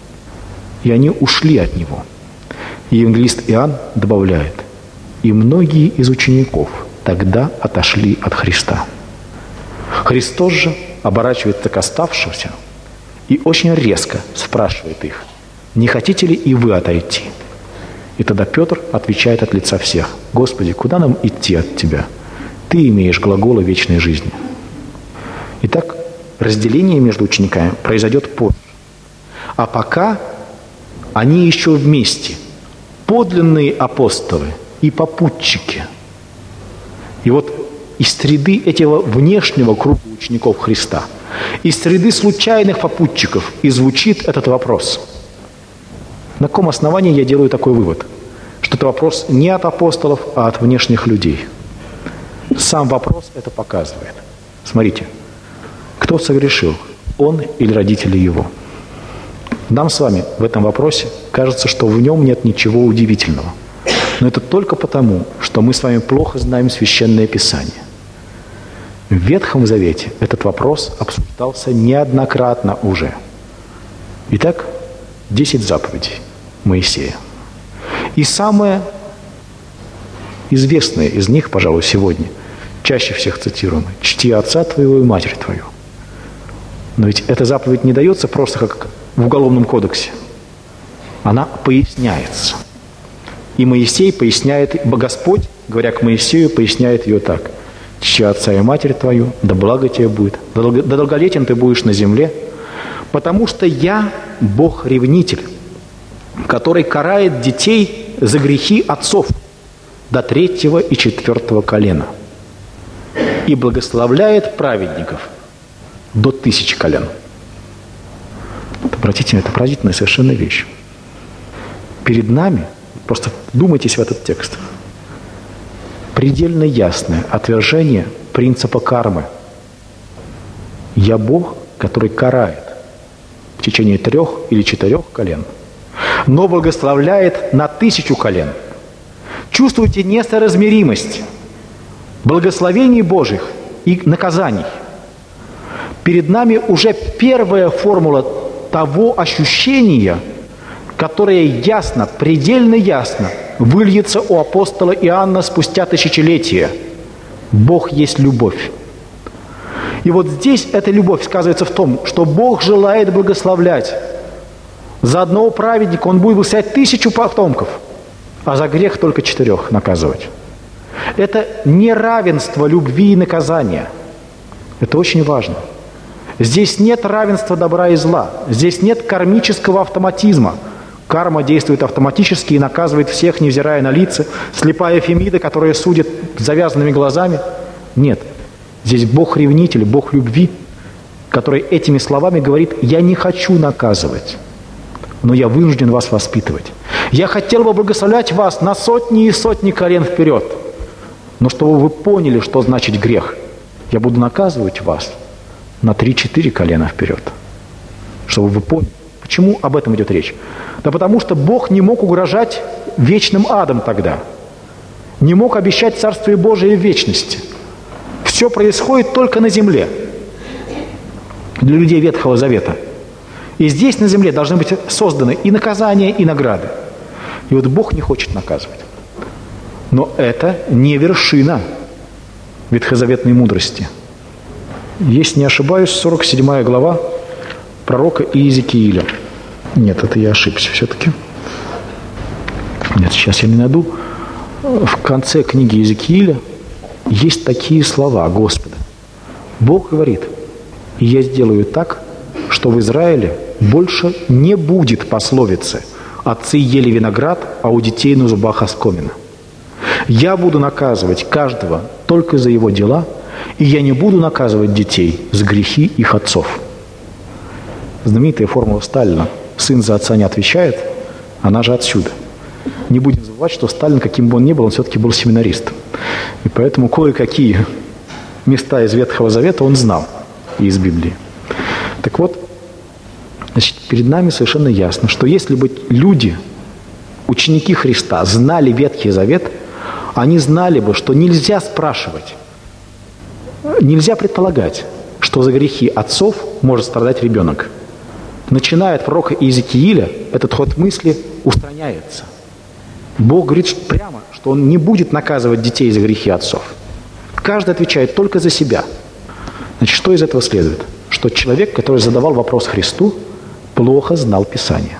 S1: И они ушли от него. И евангелист Иоанн добавляет: и многие из учеников тогда отошли от Христа. Христос же оборачивается к оставшимся и очень резко спрашивает их: не хотите ли и вы отойти? И тогда Петр отвечает от лица всех: Господи, куда нам идти от Тебя? Ты имеешь глаголы вечной жизни. Итак, разделение между учениками произойдет позже. А пока они еще вместе. Подлинные апостолы и попутчики. И вот из среды этого внешнего круга учеников Христа, из среды случайных попутчиков и звучит этот вопрос. На каком основании я делаю такой вывод? Что это вопрос не от апостолов, а от внешних людей. Сам вопрос это показывает. Смотрите, кто согрешил, он или родители его? Нам с вами в этом вопросе кажется, что в нем нет ничего удивительного. Но это только потому, что мы с вами плохо знаем Священное Писание. В Ветхом Завете этот вопрос обсуждался неоднократно уже. Итак, 10 заповедей Моисея. И самое известное из них, пожалуй, сегодня, чаще всех цитируемое: «Чти отца твоего и матерь твою». Но ведь эта заповедь не дается просто как в Уголовном кодексе. Она поясняется. И Моисей поясняет, Господь, говоря к Моисею, поясняет ее так: «Чти отца и матерь твою, да благо тебе будет, да долголетен ты будешь на земле, потому что я Бог-ревнитель, который карает детей за грехи отцов до 3-го и 4-го колена и благословляет праведников до 1000 колен». Обратите, это поразительная совершенно вещь. Перед нами, просто вдумайтесь в этот текст, предельно ясное отвержение принципа кармы. Я Бог, который карает в течение 3 или 4 колен, но благословляет на 1000 колен. Чувствуете несоразмеримость благословений Божьих и наказаний. Перед нами уже первая формула того ощущения, которое ясно, предельно ясно выльется у апостола Иоанна спустя тысячелетия. Бог есть любовь. И вот здесь эта любовь сказывается в том, что Бог желает благословлять. За одного праведника Он будет благословлять 1000 потомков, а за грех только 4 наказывать. Это неравенство любви и наказания. Это очень важно. Здесь нет равенства добра и зла. Здесь нет кармического автоматизма. Карма действует автоматически и наказывает всех, невзирая на лица. Слепая Фемида, которая судит с завязанными глазами. Нет. Здесь Бог-ревнитель, Бог любви, который этими словами говорит: «Я не хочу наказывать, но я вынужден вас воспитывать. Я хотел бы благословлять вас на сотни и сотни колен вперед, но чтобы вы поняли, что значит грех, я буду наказывать вас на 3-4 колена вперед, чтобы вы поняли». Почему об этом идет речь? Да потому что Бог не мог угрожать вечным адом тогда. Не мог обещать Царствие Божие в вечности. Все происходит только на земле для людей Ветхого Завета. И здесь на земле должны быть созданы и наказания, и награды. И вот Бог не хочет наказывать. Но это не вершина ветхозаветной мудрости. Если не ошибаюсь, 47 глава пророка Иезекииля. Нет, это я ошибся все-таки. Нет, сейчас я не найду. В конце книги Иезекииля есть такие слова Господа. Бог говорит: «И я сделаю так, что в Израиле больше не будет пословицы: отцы ели виноград, а у детей на зубах оскомина. Я буду наказывать каждого только за его дела, и я не буду наказывать детей за грехи их отцов». Знаменитая формула Сталина: «Сын за отца не отвечает», она же отсюда. Не будем забывать, что Сталин, каким бы он ни был, он все-таки был семинарист. И поэтому кое-какие места из Ветхого Завета он знал и из Библии. Так вот, значит, перед нами совершенно ясно, что если бы люди, ученики Христа, знали Ветхий Завет, они знали бы, что нельзя спрашивать, нельзя предполагать, что за грехи отцов может страдать ребенок. Начиная от пророка Иезекииля, этот ход мысли устраняется. Бог говорит прямо, что Он не будет наказывать детей за грехи отцов. Каждый отвечает только за себя. Значит, что из этого следует? Что человек, который задавал вопрос Христу, плохо знал Писание.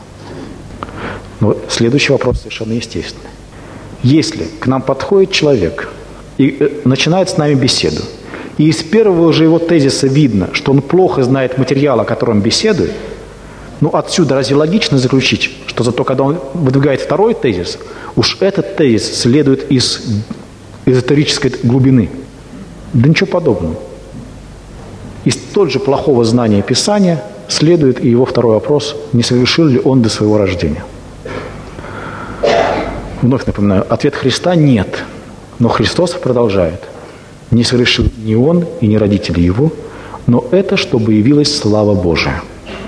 S1: Но следующий вопрос совершенно естественный. Если к нам подходит человек и начинает с нами беседу, и из первого же его тезиса видно, что он плохо знает материал, о котором беседует, Ну, отсюда разве логично заключить, что зато когда он выдвигает второй тезис, уж этот тезис следует из эзотерической глубины? Да ничего подобного. Из столь же плохого знания Писания следует и его второй вопрос, не совершил ли он до своего рождения. Вновь напоминаю, ответ Христа – нет. Но Христос продолжает. Не совершил ни он и ни родители его, но это, чтобы явилась слава Божия.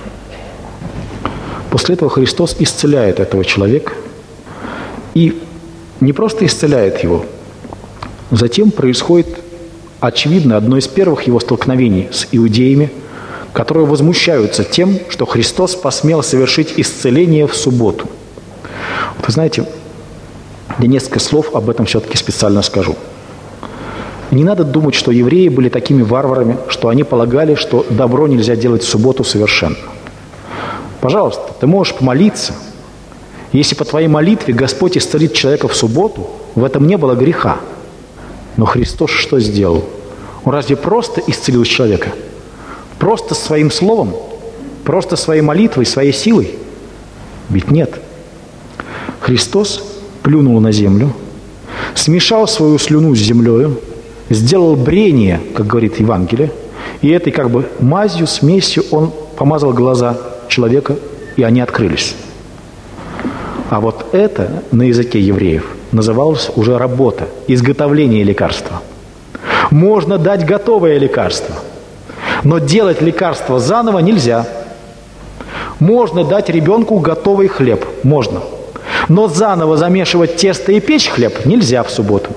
S1: После этого Христос исцеляет этого человека. И не просто исцеляет его. Затем происходит, очевидно, одно из первых его столкновений с иудеями, которые возмущаются тем, что Христос посмел совершить исцеление в субботу. Вот вы знаете, я несколько слов об этом все-таки специально скажу. Не надо думать, что евреи были такими варварами, что они полагали, что добро нельзя делать в субботу совершенно. Пожалуйста, ты можешь помолиться. Если по твоей молитве Господь исцелит человека в субботу, в этом не было греха. Но Христос что сделал? Он разве просто исцелил человека? Просто своим словом? Просто своей молитвой, своей силой? Ведь нет. Христос плюнул на землю, смешал свою слюну с землею, сделал брение, как говорит Евангелие, и этой как бы мазью, смесью он помазал глаза человека, и они открылись. А вот это на языке евреев называлось уже работа, изготовление лекарства. Можно дать готовое лекарство, но делать лекарство заново нельзя. Можно дать ребенку готовый хлеб, можно. Но заново замешивать тесто и печь хлеб нельзя в субботу.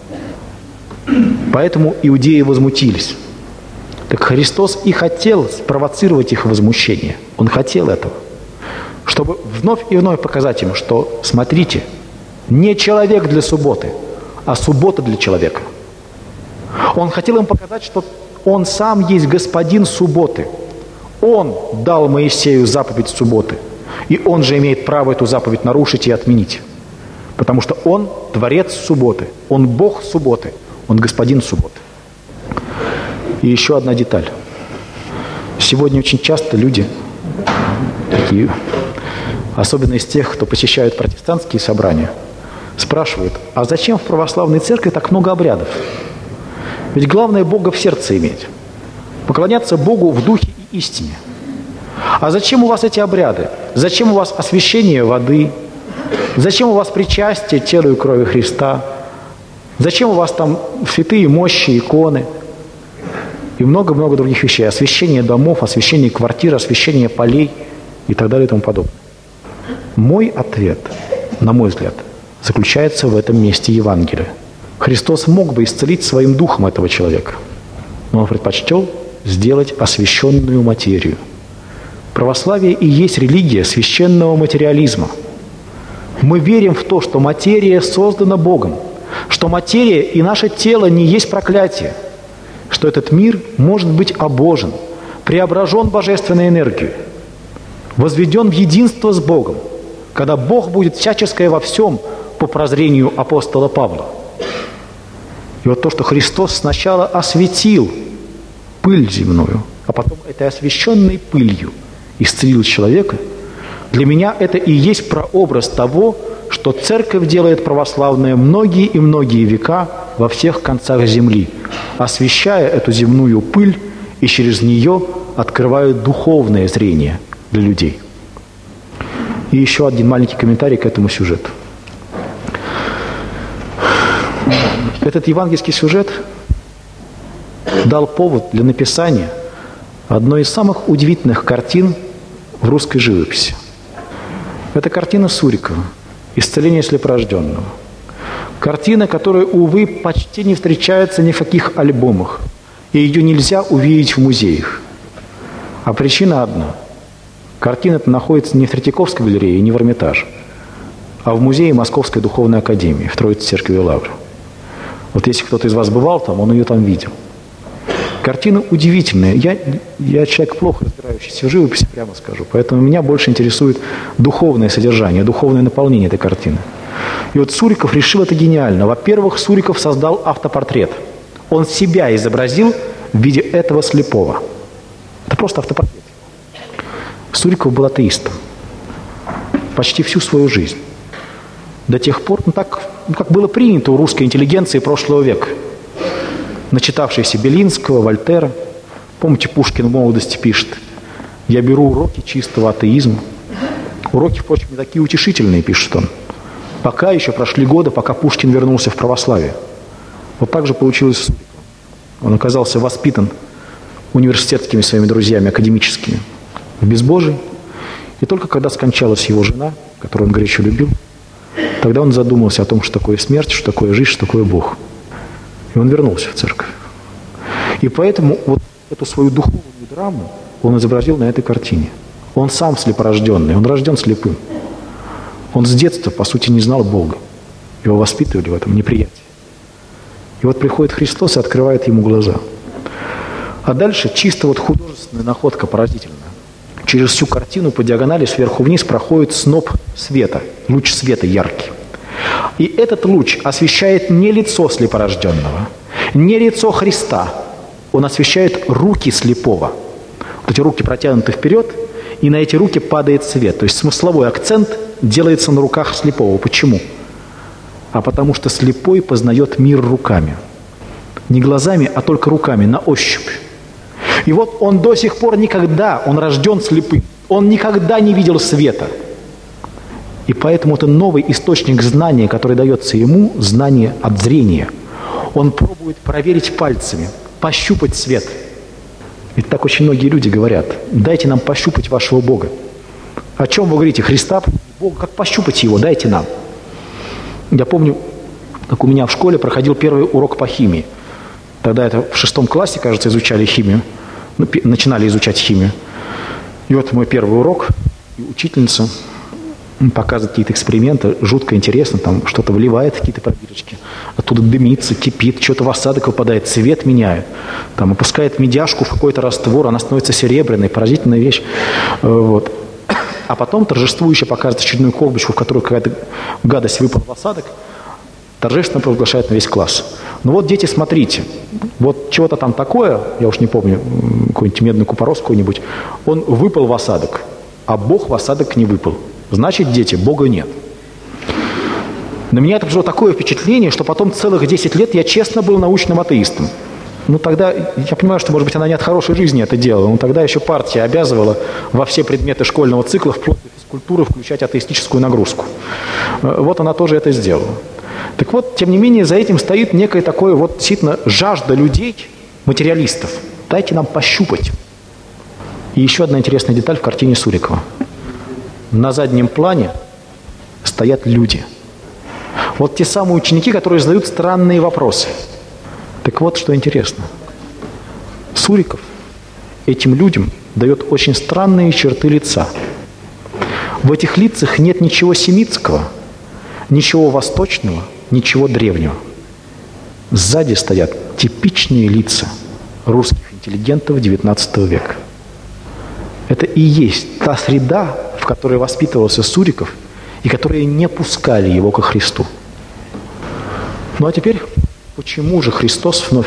S1: Поэтому иудеи возмутились. Так Христос и хотел спровоцировать их возмущение. Он хотел этого. Чтобы вновь и вновь показать им, что, смотрите, не человек для субботы, а суббота для человека. Он хотел им показать, что он сам есть господин субботы. Он дал Моисею заповедь субботы. И он же имеет право эту заповедь нарушить и отменить. Потому что он творец субботы, он Бог субботы, он господин субботы. И еще одна деталь. Сегодня очень часто люди, такие, особенно из тех, кто посещают протестантские собрания, спрашивают, а зачем в православной церкви так много обрядов? Ведь главное Бога в сердце иметь. Поклоняться Богу в духе и истине. А зачем у вас эти обряды? Зачем у вас освящение воды? Зачем у вас причастие телу и крови Христа? Зачем у вас там святые мощи, иконы? И много-много других вещей. Освящение домов, освящение квартир, освящение полей и так далее и тому подобное. Мой ответ, на мой взгляд, заключается в этом месте Евангелия. Христос мог бы исцелить своим духом этого человека, но он предпочтел сделать освященную материю. Православие и есть религия священного материализма. Мы верим в то, что материя создана Богом, что материя и наше тело не есть проклятие, что этот мир может быть обожен, преображен божественной энергией, возведен в единство с Богом, когда Бог будет всяческое во всем по прозрению апостола Павла. И вот то, что Христос сначала осветил пыль земную, а потом этой освященной пылью исцелил человека, для меня это и есть прообраз того, что Церковь делает православная многие и многие века во всех концах земли, освещая эту земную пыль и через нее открывают духовное зрение для людей. И еще один маленький комментарий к этому сюжету. Этот евангельский сюжет дал повод для написания одной из самых удивительных картин в русской живописи. Это картина Сурикова «Исцеление слепорожденного». Картина, которая, увы, почти не встречается ни в каких альбомах, и ее нельзя увидеть в музеях. А причина одна. Картина-то находится не в Третьяковской галерее и не в Эрмитаже, а в музее Московской духовной академии в Троице-Церкви Лавры. Вот если кто-то из вас бывал там, он ее там видел. Картина удивительная. Я человек плохо разбирающийся в живописи, прямо скажу. Поэтому меня больше интересует духовное содержание, духовное наполнение этой картины. И вот Суриков решил это гениально. Во-первых, Суриков создал автопортрет. Он себя изобразил в виде этого слепого. Это просто автопортрет. Суриков был атеистом почти всю свою жизнь. До тех пор, как было принято у русской интеллигенции прошлого века, начитавшейся Белинского, Вольтера. Помните, Пушкин в молодости пишет: «Я беру уроки чистого атеизма». Уроки, впрочем, не такие утешительные, пишет он. Пока еще прошли годы, пока Пушкин вернулся в православие. Вот так же получилось с Суриковым. Он оказался воспитан университетскими своими друзьями, академическими, в безбожии. И только когда скончалась его жена, которую он горячо любил, тогда он задумался о том, что такое смерть, что такое жизнь, что такое Бог. И он вернулся в церковь. И поэтому вот эту свою духовную драму он изобразил на этой картине. Он сам слепорожденный, он рожден слепым. Он с детства, по сути, не знал Бога. Его воспитывали в этом неприятии. И вот приходит Христос и открывает ему глаза. А дальше чисто вот художественная находка поразительная. Через всю картину по диагонали сверху вниз проходит сноп света, луч света яркий. И этот луч освещает не лицо слепорожденного, не лицо Христа. Он освещает руки слепого. Вот эти руки протянуты вперед, и на эти руки падает свет. То есть смысловой акцент делается на руках слепого. Почему? А потому что слепой познает мир руками. Не глазами, а только руками, на ощупь. И вот он до сих пор никогда, он рожден слепым, он никогда не видел света. И поэтому это новый источник знания, который дается ему, знание от зрения. Он пробует проверить пальцами, пощупать свет. Ведь так очень многие люди говорят: дайте нам пощупать вашего Бога. О чем вы говорите? Христа, Бога, как пощупать его? Дайте нам. Я помню, как у меня в школе проходил первый урок по химии. Тогда это в 6 классе, кажется, изучали химию. Начинали изучать химию. И вот мой первый урок, и учительница показывает какие-то эксперименты, жутко интересно, там что-то вливает, какие-то пробирочки, оттуда дымится, кипит, что-то в осадок выпадает, цвет меняет, там опускает медяшку в какой-то раствор, она становится серебряной, поразительная вещь. Вот. А потом торжествующе показывает очередную колбочку, в которую какая-то гадость выпала в осадок, торжественно провозглашает на весь класс. Ну вот, дети, смотрите, вот чего-то там такое, я уж не помню, какой-нибудь медный купорос какой-нибудь, он выпал в осадок, а Бог в осадок не выпал. Значит, дети, Бога нет. На меня это произвело такое впечатление, что потом целых 10 лет я честно был научным атеистом. Ну тогда, я понимаю, что, может быть, она не от хорошей жизни это делала, но тогда еще партия обязывала во все предметы школьного цикла, вплоть до физкультуры, включать атеистическую нагрузку. Вот она тоже это сделала. Так вот, тем не менее, за этим стоит некое такое вот действительно жажда людей, материалистов. Дайте нам пощупать. И еще одна интересная деталь в картине Сурикова. На заднем плане стоят люди. Вот те самые ученики, которые задают странные вопросы. Так вот, что интересно. Суриков этим людям дает очень странные черты лица. В этих лицах нет ничего семитского, ничего восточного, ничего древнего. Сзади стоят типичные лица русских интеллигентов XIX века. Это и есть та среда, в которой воспитывался Суриков, и которые не пускали его ко Христу. Ну а теперь, почему же Христос вновь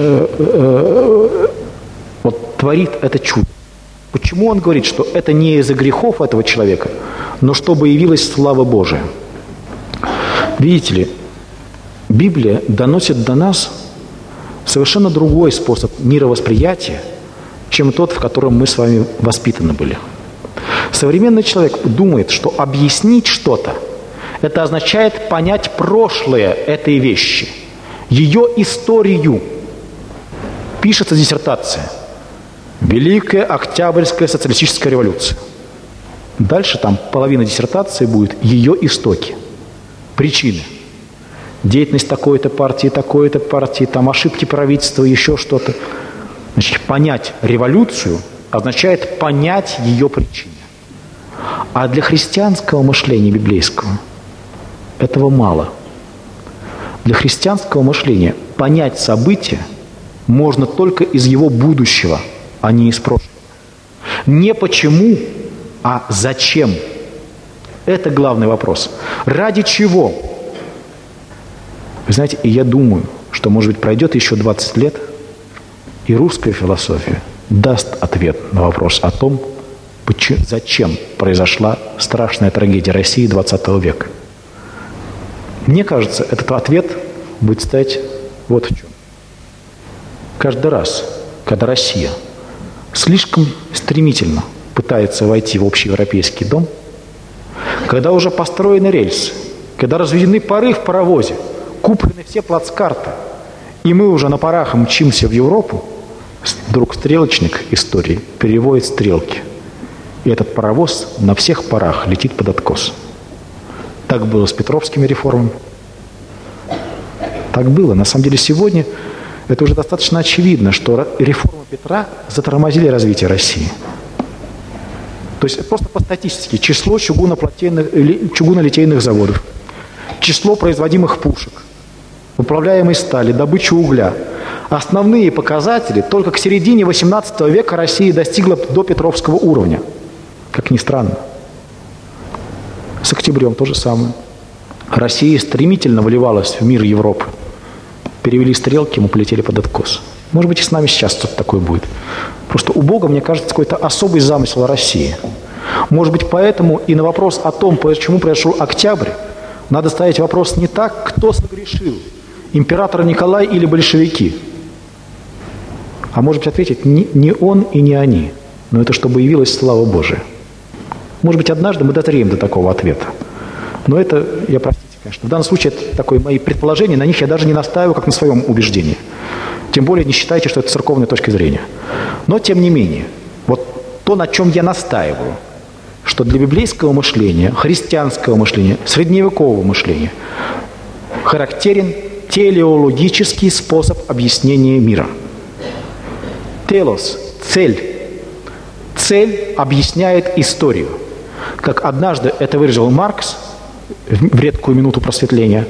S1: творит это чудо? Почему Он говорит, что это не из-за грехов этого человека, но чтобы явилась слава Божия? Видите ли, Библия доносит до нас совершенно другой способ мировосприятия, чем тот, в котором мы с вами воспитаны были. Современный человек думает, что объяснить что-то – это означает понять прошлое этой вещи, ее историю. Пишется диссертация «Великая Октябрьская социалистическая революция». Дальше там половина диссертации будет ее истоки, причины. Деятельность такой-то партии, там ошибки правительства, еще что-то. Значит, понять революцию означает понять ее причины. А для христианского мышления библейского этого мало. Для христианского мышления понять события можно только из его будущего, а не из прошлого. Не почему, а зачем. Это главный вопрос. Ради чего? Вы знаете, и я думаю, что, может быть, пройдет еще 20 лет, и русская философия даст ответ на вопрос о том, Зачем произошла страшная трагедия России XX века? Мне кажется, этот ответ будет стоять вот в чем. Каждый раз, когда Россия слишком стремительно пытается войти в общеевропейский дом, когда уже построены рельсы, когда разведены пары в паровозе, куплены все плацкарты, и мы уже на парах мчимся в Европу, вдруг стрелочник истории переводит стрелки. И этот паровоз на всех парах летит под откос. Так было с Петровскими реформами. Так было. На самом деле сегодня это уже достаточно очевидно, что реформы Петра затормозили развитие России. То есть просто по статистике число чугунолитейных заводов, число производимых пушек, управляемой стали, добычу угля. Основные показатели только к середине XVIII века Россия достигла до Петровского уровня. Как ни странно. С октябрем то же самое. Россия стремительно выливалась в мир Европы. Перевели стрелки, мы полетели под откос. Может быть, и с нами сейчас что-то такое будет. Просто у Бога, мне кажется, какой-то особый замысел о России. Может быть, поэтому и на вопрос о том, почему произошел октябрь, надо ставить вопрос не так, кто согрешил, император Николай или большевики. А может быть, ответить не он и не они, но это чтобы явилась слава Божия. Может быть, однажды мы дозреем до такого ответа. Но это, простите, конечно, в данном случае это такое мои предположения, на них я даже не настаиваю, как на своем убеждении. Тем более не считайте, что это церковная точка зрения. Но, тем не менее, вот то, на чем я настаиваю, что для библейского мышления, христианского мышления, средневекового мышления характерен телеологический способ объяснения мира. Телос – цель. Цель объясняет историю. Как однажды это выразил Маркс в редкую минуту просветления,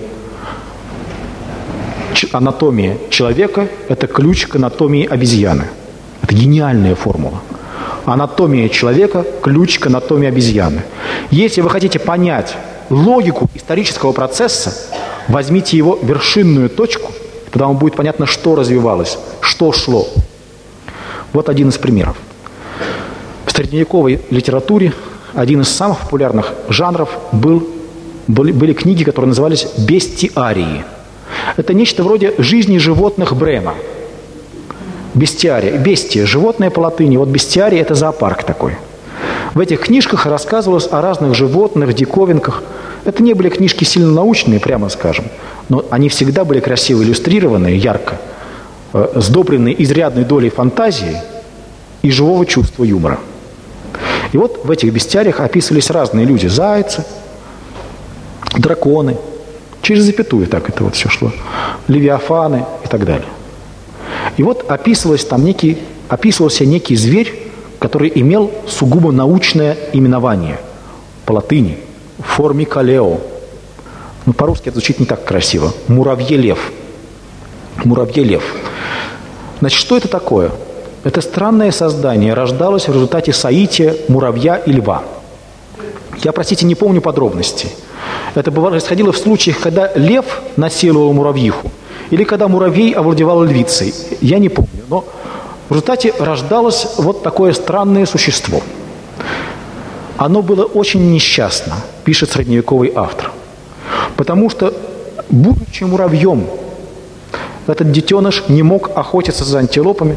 S1: анатомия человека – это ключ к анатомии обезьяны. Это гениальная формула. Анатомия человека – ключ к анатомии обезьяны. Если вы хотите понять логику исторического процесса, возьмите его вершинную точку, тогда вам будет понятно, что развивалось, что шло. Вот один из примеров. В средневековой литературе один из самых популярных жанров были книги, которые назывались бестиарии. Это нечто вроде жизни животных Брема. Бестиария. Бестия – животное по латыни. Вот бестиария – это зоопарк такой. В этих книжках рассказывалось о разных животных, диковинках. Это не были книжки сильно научные, прямо скажем, но они всегда были красиво иллюстрированные, ярко, сдобренные изрядной долей фантазии и живого чувства юмора. И вот в этих бестиариях описывались разные люди. Зайцы, драконы, через запятую так это вот все шло, левиафаны и так далее. И вот описывался некий зверь, который имел сугубо научное именование по латыни – формикалео. Но по-русски это звучит не так красиво. Муравьелев. Муравьелев. Значит, что это такое? Это странное создание рождалось в результате соития муравья и льва. Я, простите, не помню подробностей. Это происходило в случаях, когда лев насиловал муравьиху или когда муравей овладевал львицей. Я не помню, но в результате рождалось вот такое странное существо. Оно было очень несчастно, пишет средневековый автор, потому что, будучи муравьем, этот детеныш не мог охотиться за антилопами,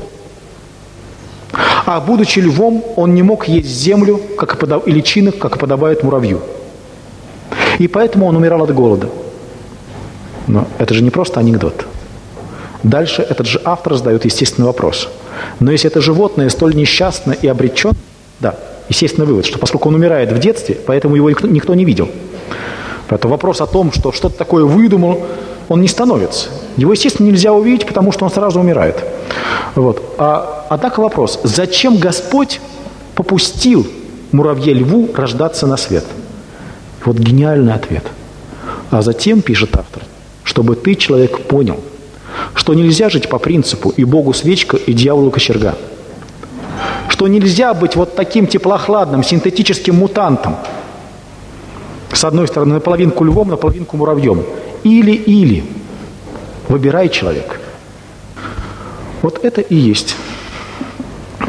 S1: а будучи львом, он не мог есть землю и личинок, как и подобает муравью. И поэтому он умирал от голода. Но это же не просто анекдот. Дальше этот же автор задает естественный вопрос. Но если это животное столь несчастно и обречен, да, естественный вывод, что поскольку он умирает в детстве, поэтому его никто не видел. Поэтому вопрос о том, что что-то такое выдумал, он не становится. Его, естественно, нельзя увидеть, потому что он сразу умирает. Вот. Однако вопрос, зачем Господь попустил муравье-льву рождаться на свет? Вот гениальный ответ. А затем, пишет автор, чтобы ты, человек, понял, что нельзя жить по принципу «и Богу свечка, и дьяволу кочерга». Что нельзя быть вот таким теплохладным, синтетическим мутантом. С одной стороны, наполовинку львом, наполовинку муравьем. Или. Выбирай, человек. Вот это и есть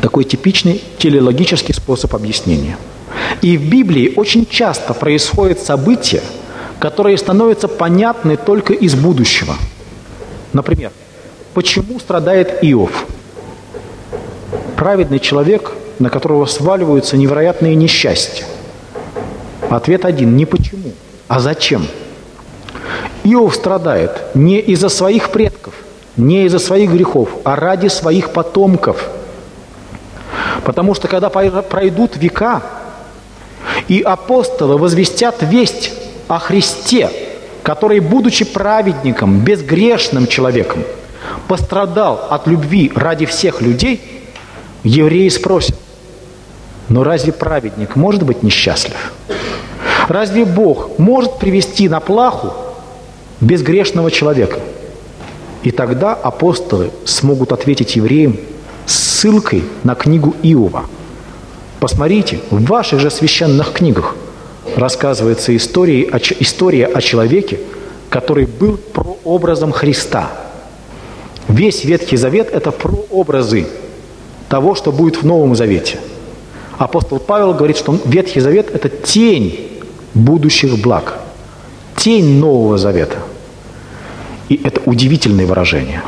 S1: Такой типичный телеологический способ объяснения. И в Библии очень часто происходят события, которые становятся понятны только из будущего. Например, почему страдает Иов? Праведный человек, на которого сваливаются невероятные несчастья. Ответ один – не почему, а зачем. Иов страдает не из-за своих предков, не из-за своих грехов, а ради своих потомков. Потому что когда пройдут века, и апостолы возвестят весть о Христе, который, будучи праведником, безгрешным человеком, пострадал от любви ради всех людей, евреи спросят: но разве праведник может быть несчастлив? Разве Бог может привести на плаху безгрешного человека? И тогда апостолы смогут ответить евреям ссылкой на книгу Иова. Посмотрите, в ваших же священных книгах рассказывается история о человеке, который был прообразом Христа. Весь Ветхий Завет – это прообразы того, что будет в Новом Завете. Апостол Павел говорит, что Ветхий Завет – это тень будущих благ, тень Нового Завета. И это удивительное выражение.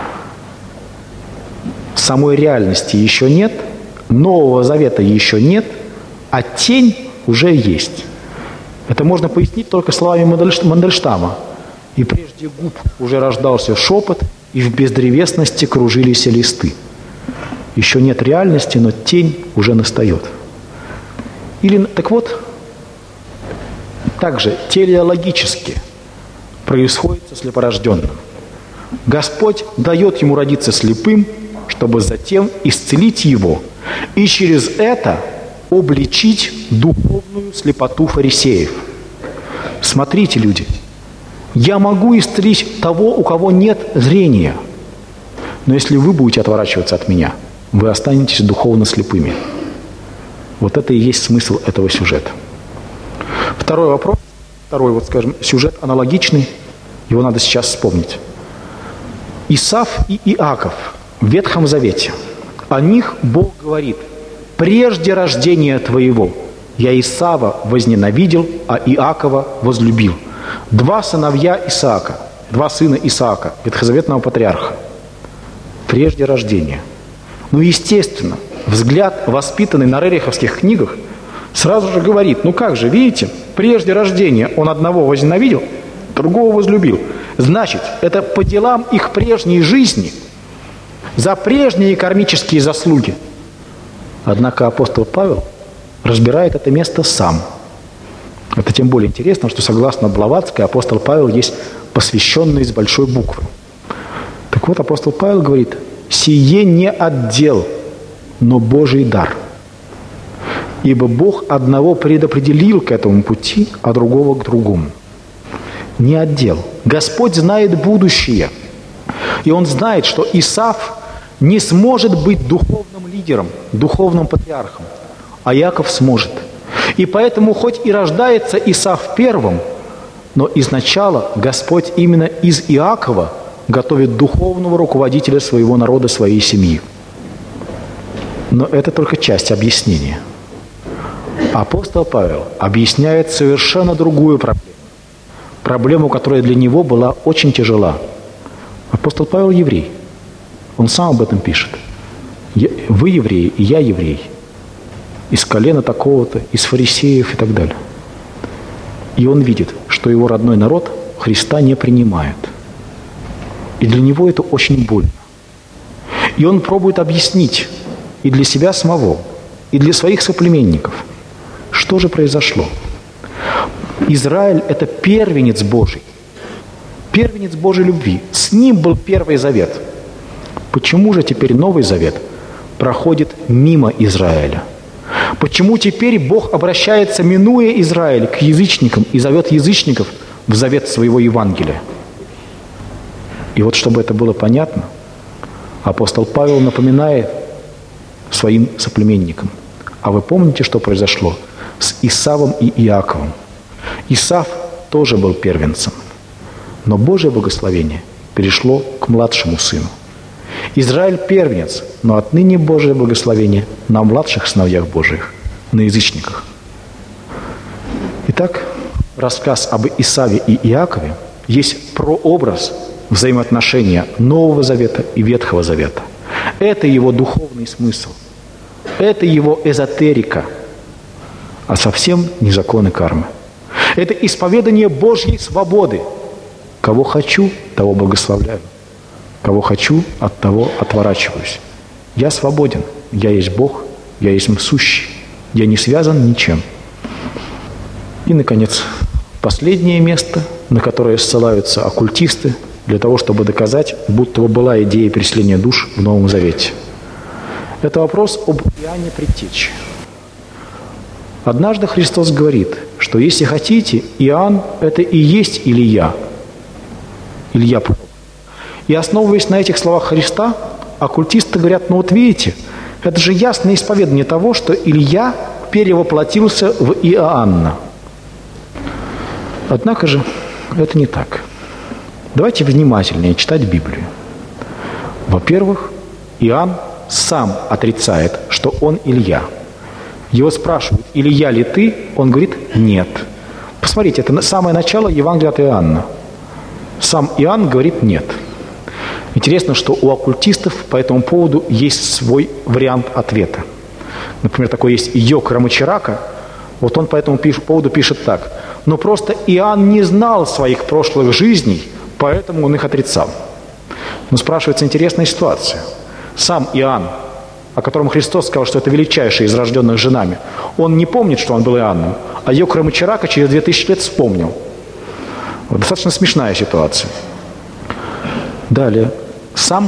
S1: Самой реальности еще нет, Нового Завета еще нет, а тень уже есть. Это можно пояснить только словами Мандельштама. «И прежде губ уже рождался шепот, и в бездревесности кружились листы». Еще нет реальности, но тень уже настает. Так вот, также телеологически происходит со слепорожденным. Господь дает ему родиться слепым, чтобы затем исцелить его и через это обличить духовную слепоту фарисеев. Смотрите, люди, я могу исцелить того, у кого нет зрения, но если вы будете отворачиваться от меня, вы останетесь духовно слепыми. Вот это и есть смысл этого сюжета. Второй вопрос, сюжет аналогичный, его надо сейчас вспомнить. Исав и Иаков в Ветхом Завете. О них Бог говорит: «Прежде рождения твоего я Исава возненавидел, а Иакова возлюбил». Два сына Исаака, ветхозаветного патриарха. Прежде рождения. Естественно, взгляд, воспитанный на рериховских книгах, сразу же говорит: как же, видите, прежде рождения он одного возненавидел, другого возлюбил. Значит, это по делам их прежней жизни, за прежние кармические заслуги. Однако апостол Павел разбирает это место сам. Это тем более интересно, что согласно Блаватской апостол Павел есть посвященный с большой буквы. Так вот, апостол Павел говорит: «Сие не от дел, но Божий дар. Ибо Бог одного предопределил к этому пути, а другого к другому». Не от дел. Господь знает будущее. И Он знает, что Исав не сможет быть духовным лидером, духовным патриархом, а Иаков сможет. И поэтому, хоть и рождается Исав первым, но изначально Господь именно из Иакова готовит духовного руководителя своего народа, своей семьи. Но это только часть объяснения. Апостол Павел объясняет совершенно другую проблему. Проблему, которая для него была очень тяжела. Апостол Павел еврей. Он сам об этом пишет. Вы евреи, и я еврей. Из колена такого-то, из фарисеев и так далее. И он видит, что его родной народ Христа не принимает. И для него это очень больно. И он пробует объяснить и для себя самого, и для своих соплеменников, что же произошло. Израиль – это первенец Божий. Первенец Божьей любви. С ним был Первый Завет. Почему же теперь Новый Завет проходит мимо Израиля? Почему теперь Бог обращается, минуя Израиль, к язычникам и зовет язычников в завет своего Евангелия? И вот, чтобы это было понятно, апостол Павел напоминает своим соплеменникам: а вы помните, что произошло с Исавом и Иаковом? Исав тоже был первенцем, но Божье благословение перешло к младшему сыну. Израиль первенец, но отныне Божие благословение на младших сыновьях Божиих, на язычниках. Итак, рассказ об Исаве и Иакове есть прообраз взаимоотношения Нового Завета и Ветхого Завета. Это его духовный смысл, это его эзотерика, а совсем не законы кармы. Это исповедание Божьей свободы. Кого хочу, того благословляю. Кого хочу, от того отворачиваюсь. Я свободен, я есть Бог, я есть сущий, я не связан ничем. И, наконец, последнее место, на которое ссылаются оккультисты, для того, чтобы доказать, будто бы была идея переселения душ в Новом Завете. Это вопрос об Иоанне Предтече. Однажды Христос говорит, что если хотите, Иоанн – это и есть Илья пророк. И основываясь на этих словах Христа, оккультисты говорят, ну вот видите, это же ясное исповедание того, что Илья перевоплотился в Иоанна. Однако же это не так. Давайте внимательнее читать Библию. Во-первых, Иоанн сам отрицает, что он Илья. Его спрашивают, Илья ли ты? Он говорит, нет. Посмотрите, это самое начало Евангелия от Иоанна. Сам Иоанн говорит, нет. Интересно, что у оккультистов по этому поводу есть свой вариант ответа. Например, такой есть Йог Рамачарака. Вот он по этому поводу пишет так. Но просто Иоанн не знал своих прошлых жизней, поэтому он их отрицал. Но спрашивается интересная ситуация. Сам Иоанн, о котором Христос сказал, что это величайший из рожденных женами, он не помнит, что он был Иоанном, а Йог Рамачарака через 2000 лет вспомнил. Вот достаточно смешная ситуация. Далее. Сам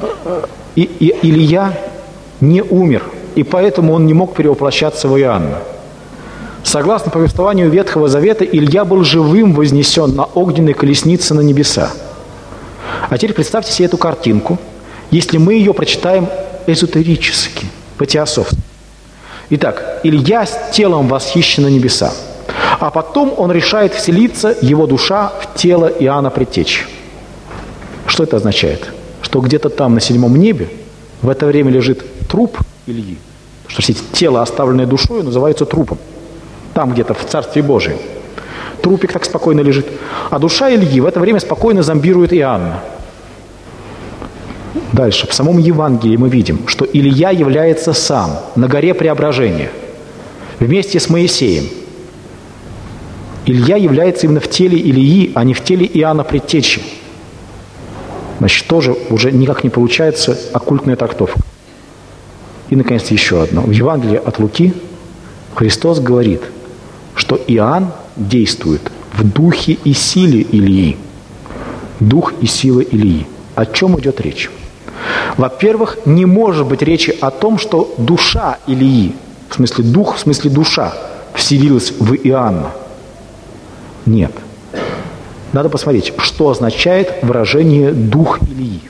S1: Илья не умер, и поэтому он не мог перевоплощаться в Иоанна. Согласно повествованию Ветхого Завета, Илья был живым вознесен на огненной колеснице на небеса. А теперь представьте себе эту картинку, если мы ее прочитаем эзотерически, по-теософски. Итак, Илья с телом восхищен на небеса, а потом он решает вселиться, его душа, в тело Иоанна Предтечи. Что это означает? Что где-то там, на 7-м небе, в это время лежит труп Ильи. Потому что тело, оставленное душой, называется трупом. Там где-то, в Царстве Божьем. Трупик так спокойно лежит. А душа Ильи в это время спокойно зомбирует Иоанна. Дальше. В самом Евангелии мы видим, что Илья является сам на горе Преображения вместе с Моисеем. Илья является именно в теле Илии, а не в теле Иоанна Предтечи. Значит, тоже уже никак не получается оккультная трактовка. И, наконец, еще одно. В Евангелии от Луки Христос говорит, что Иоанн действует в духе и силе Илии. Дух и сила Илии. О чем идет речь? Во-первых, не может быть речи о том, что душа Илии, в смысле дух, в смысле душа, вселилась в Иоанна. Нет. Надо посмотреть, что означает выражение «дух Илии».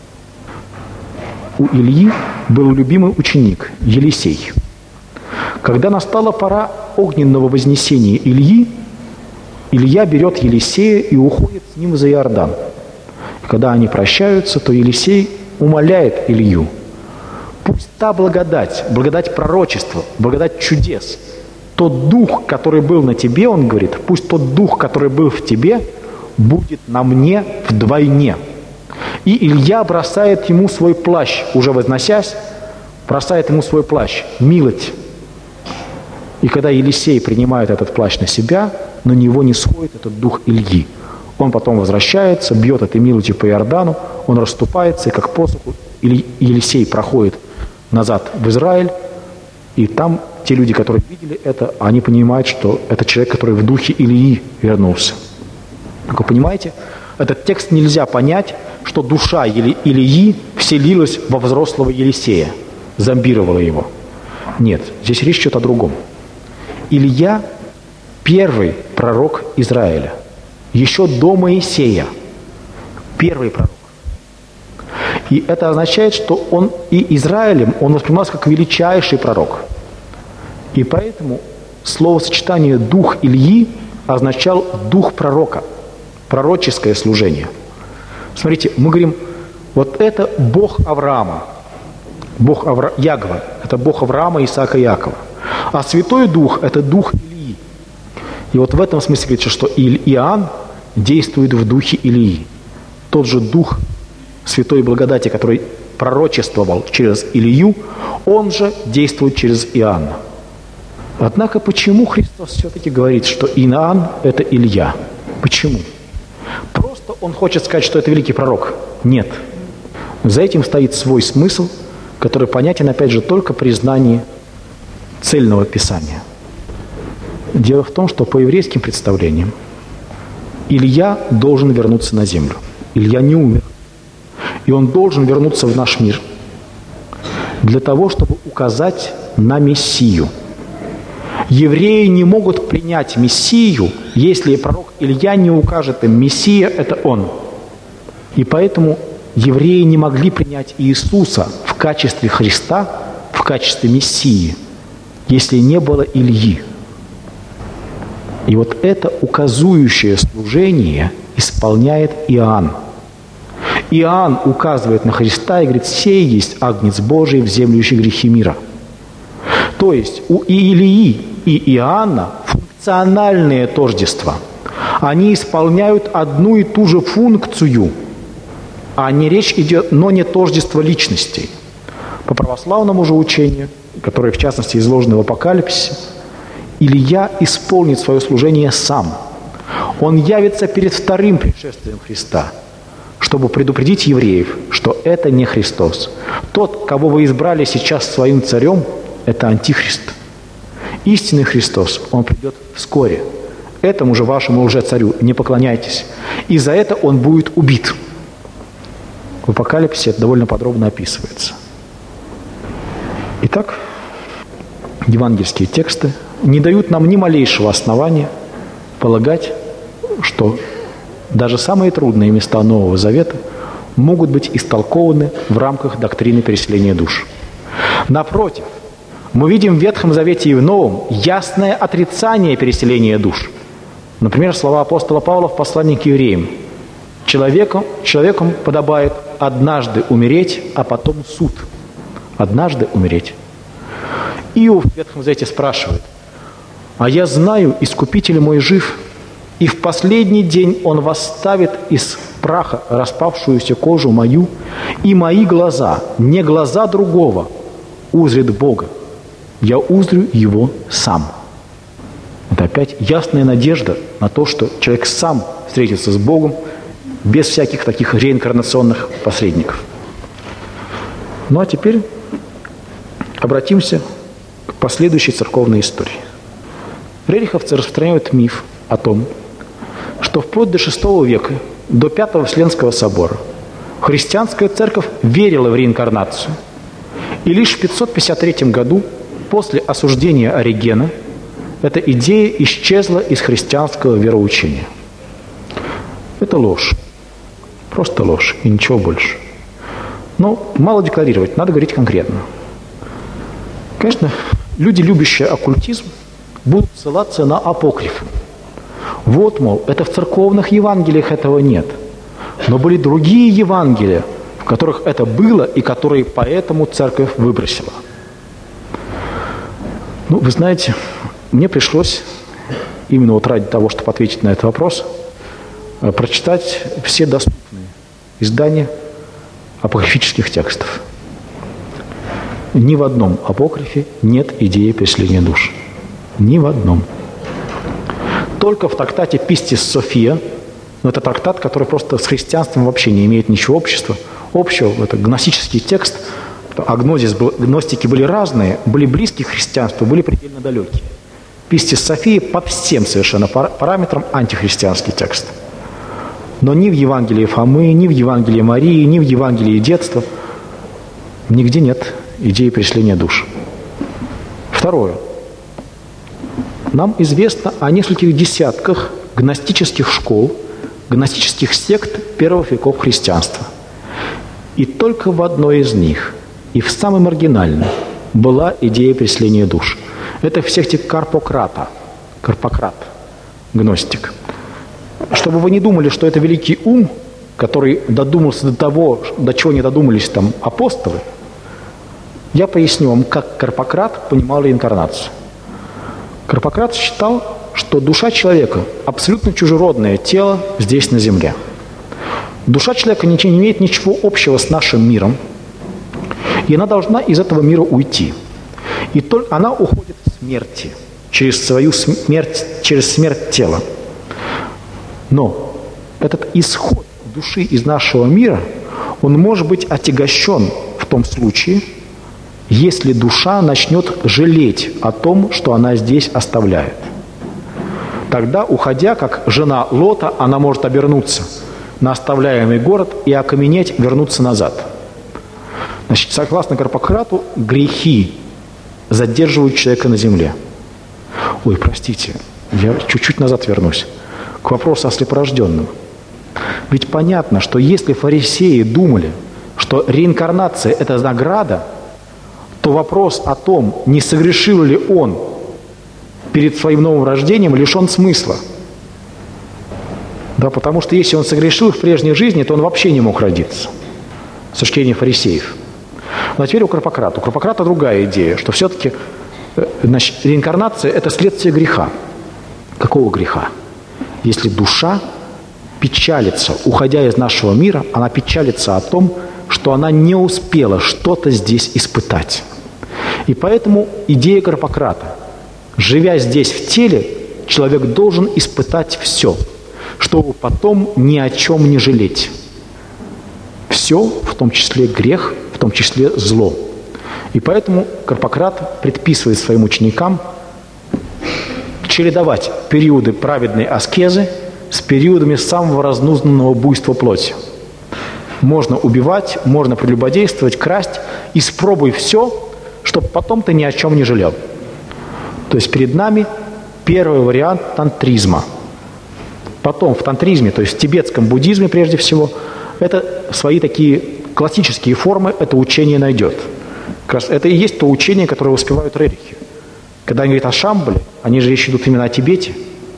S1: У Ильи был любимый ученик Елисей. Когда настала пора огненного вознесения Ильи, Илья берет Елисея и уходит с ним за Иордан. И когда они прощаются, то Елисей умоляет Илью: пусть та благодать, благодать пророчества, благодать чудес, тот дух, который был на тебе, он говорит, пусть тот дух, который был в тебе, будет на мне вдвойне. И Илья бросает ему свой плащ, уже возносясь, бросает ему свой плащ, милость. И когда Елисей принимает этот плащ на себя, на него не сходит этот дух Ильи. Он потом возвращается, бьет этой милостью по Иордану, он расступается, и как посоху Елисей проходит назад в Израиль, и там те люди, которые видели это, они понимают, что это человек, который в духе Илии вернулся. Как вы понимаете, этот текст нельзя понять, что душа Илии вселилась во взрослого Елисея, зомбировала его. Нет, здесь речь идет о другом. Илья – первый пророк Израиля, еще до Моисея. Первый пророк. И это означает, что он и Израилем, он воспринимался как величайший пророк. И поэтому словосочетание «дух Ильи» означал «дух пророка», пророческое служение. Смотрите, мы говорим Вот это Бог Авраама, Ягва, это Бог Авраама, Исаака и Иакова. А Святой Дух – это Дух Илии. И вот в этом смысле говорится, что Иоанн действует в духе Илии. Тот же Дух Святой Благодати, который пророчествовал через Илию, он же действует через Иоанна. Однако почему Христос все-таки говорит, что Иоанн – это Илья? Почему? Просто он хочет сказать, что это великий пророк? Нет. За этим стоит свой смысл, который понятен, опять же, только при знании цельного Писания. Дело в том, что по еврейским представлениям Илья должен вернуться на землю. Илья не умер. И он должен вернуться в наш мир для того, чтобы указать на Мессию. Евреи не могут принять Мессию, если пророк Илья не укажет им: Мессия – это он. И поэтому евреи не могли принять Иисуса в качестве Христа, в качестве Мессии, если не было Ильи. И вот это указующее служение исполняет Иоанн. Иоанн указывает на Христа и говорит: «Сей есть Агнец Божий, вземлющий грехи мира». То есть у Илии и Иоанна функциональное тождество. Они исполняют одну и ту же функцию, а не речь идет, но не тождество личностей. По православному же учению, которое в частности изложено в Апокалипсисе, Илья исполнит свое служение сам. Он явится перед вторым пришествием Христа, чтобы предупредить евреев, что это не Христос. Тот, кого вы избрали сейчас своим царем, это Антихрист. Истинный Христос, Он придет вскоре. Этому же вашему лжецарю не поклоняйтесь. И за это он будет убит. В Апокалипсисе это довольно подробно описывается. Итак, евангельские тексты не дают нам ни малейшего основания полагать, что даже самые трудные места Нового Завета могут быть истолкованы в рамках доктрины переселения душ. Напротив, мы видим в Ветхом Завете и в Новом ясное отрицание переселения душ. Например, слова апостола Павла в послании к евреям: «Человеком подобает однажды умереть, а потом суд». Однажды умереть. Иов в Ветхом Завете спрашивает: «А я знаю, Искупитель мой жив, и в последний день Он восставит из праха распавшуюся кожу мою, и мои глаза, не глаза другого, узрят Бога. Я узрю Его сам». Это опять ясная надежда на то, что человек сам встретится с Богом без всяких таких реинкарнационных посредников. Ну а теперь обратимся к последующей церковной истории. Рериховцы распространяют миф о том, что вплоть до VI века, до Пятого Вселенского собора, христианская церковь верила в реинкарнацию. И лишь в 553 году, после осуждения Оригена, эта идея исчезла из христианского вероучения. Это ложь. Просто ложь и ничего больше. Но мало декларировать, надо говорить конкретно. Конечно, люди, любящие оккультизм, будут ссылаться на апокрифы. Вот, мол, это в церковных Евангелиях этого нет. Но были другие Евангелия, в которых это было и которые поэтому церковь выбросила. Ну, вы знаете, мне пришлось, именно вот ради того, чтобы ответить на этот вопрос, прочитать все доступные издания апокрифических текстов. Ни в одном апокрифе нет идеи переселения душ. Ни в одном. Только в трактате «Пистис София», но это трактат, который просто с христианством вообще не имеет ничего общего. Это гностический текст. Гностики были разные, были близкие к христианству, были предельно далекие. «Пистис София» по всем совершенно параметрам антихристианский текст. Но ни в Евангелии Фомы, ни в Евангелии Марии, ни в Евангелии детства нигде нет идеи переселения душ. Второе. Нам известно о нескольких десятках гностических школ, гностических сект первых веков христианства. И только в одной из них, и в самой маргинальной, была идея переселения душ. Это в секте Карпократа, гностик. Чтобы вы не думали, что это великий ум который додумался до того, до чего не додумались там апостолы, я поясню вам, как Карпократ понимал реинкарнацию. Карпократ считал, что душа человека – абсолютно чужеродное тело здесь, на земле. Душа человека не имеет ничего общего с нашим миром, и она должна из этого мира уйти. И только она уходит в смерти, через свою смерть, через смерть тела. Но этот исход души из нашего мира, он может быть отягощен в том случае, если душа начнет жалеть о том, что она здесь оставляет. Тогда, уходя, как жена Лота, она может обернуться на оставляемый город и окаменеть, вернуться назад. Значит, согласно Карпократу, грехи задерживают человека на земле. Ой, простите, я чуть-чуть назад вернусь. К вопросу о слепорожденном. Ведь понятно, что если фарисеи думали, что реинкарнация – это награда, то вопрос о том, не согрешил ли он перед своим новым рождением, лишен смысла. Да, потому что если он согрешил в прежней жизни, то он вообще не мог родиться. С точки зрения фарисеев. Но теперь у Карпократа другая идея, что все-таки реинкарнация – это следствие греха. Какого греха? Если душа печалится, уходя из нашего мира, она печалится о том, что она не успела что-то здесь испытать. И поэтому идея Карпократа. Живя здесь в теле, человек должен испытать все, чтобы потом ни о чем не жалеть. Все, в том числе грех, в том числе зло. И поэтому Карпократ предписывает своим ученикам чередовать периоды праведной аскезы с периодами самого разнузданного буйства плоти. Можно убивать, можно прелюбодействовать, красть. Испробуй все, чтобы потом ты ни о чем не жалел. То есть перед нами первый вариант тантризма. Потом в тантризме, то есть в тибетском буддизме прежде всего, это свои такие классические формы, это учение найдет. Как раз это и есть то учение, которое воспевают рерихи. Когда они говорят о Шамбале, они же речь идут именно о Тибете.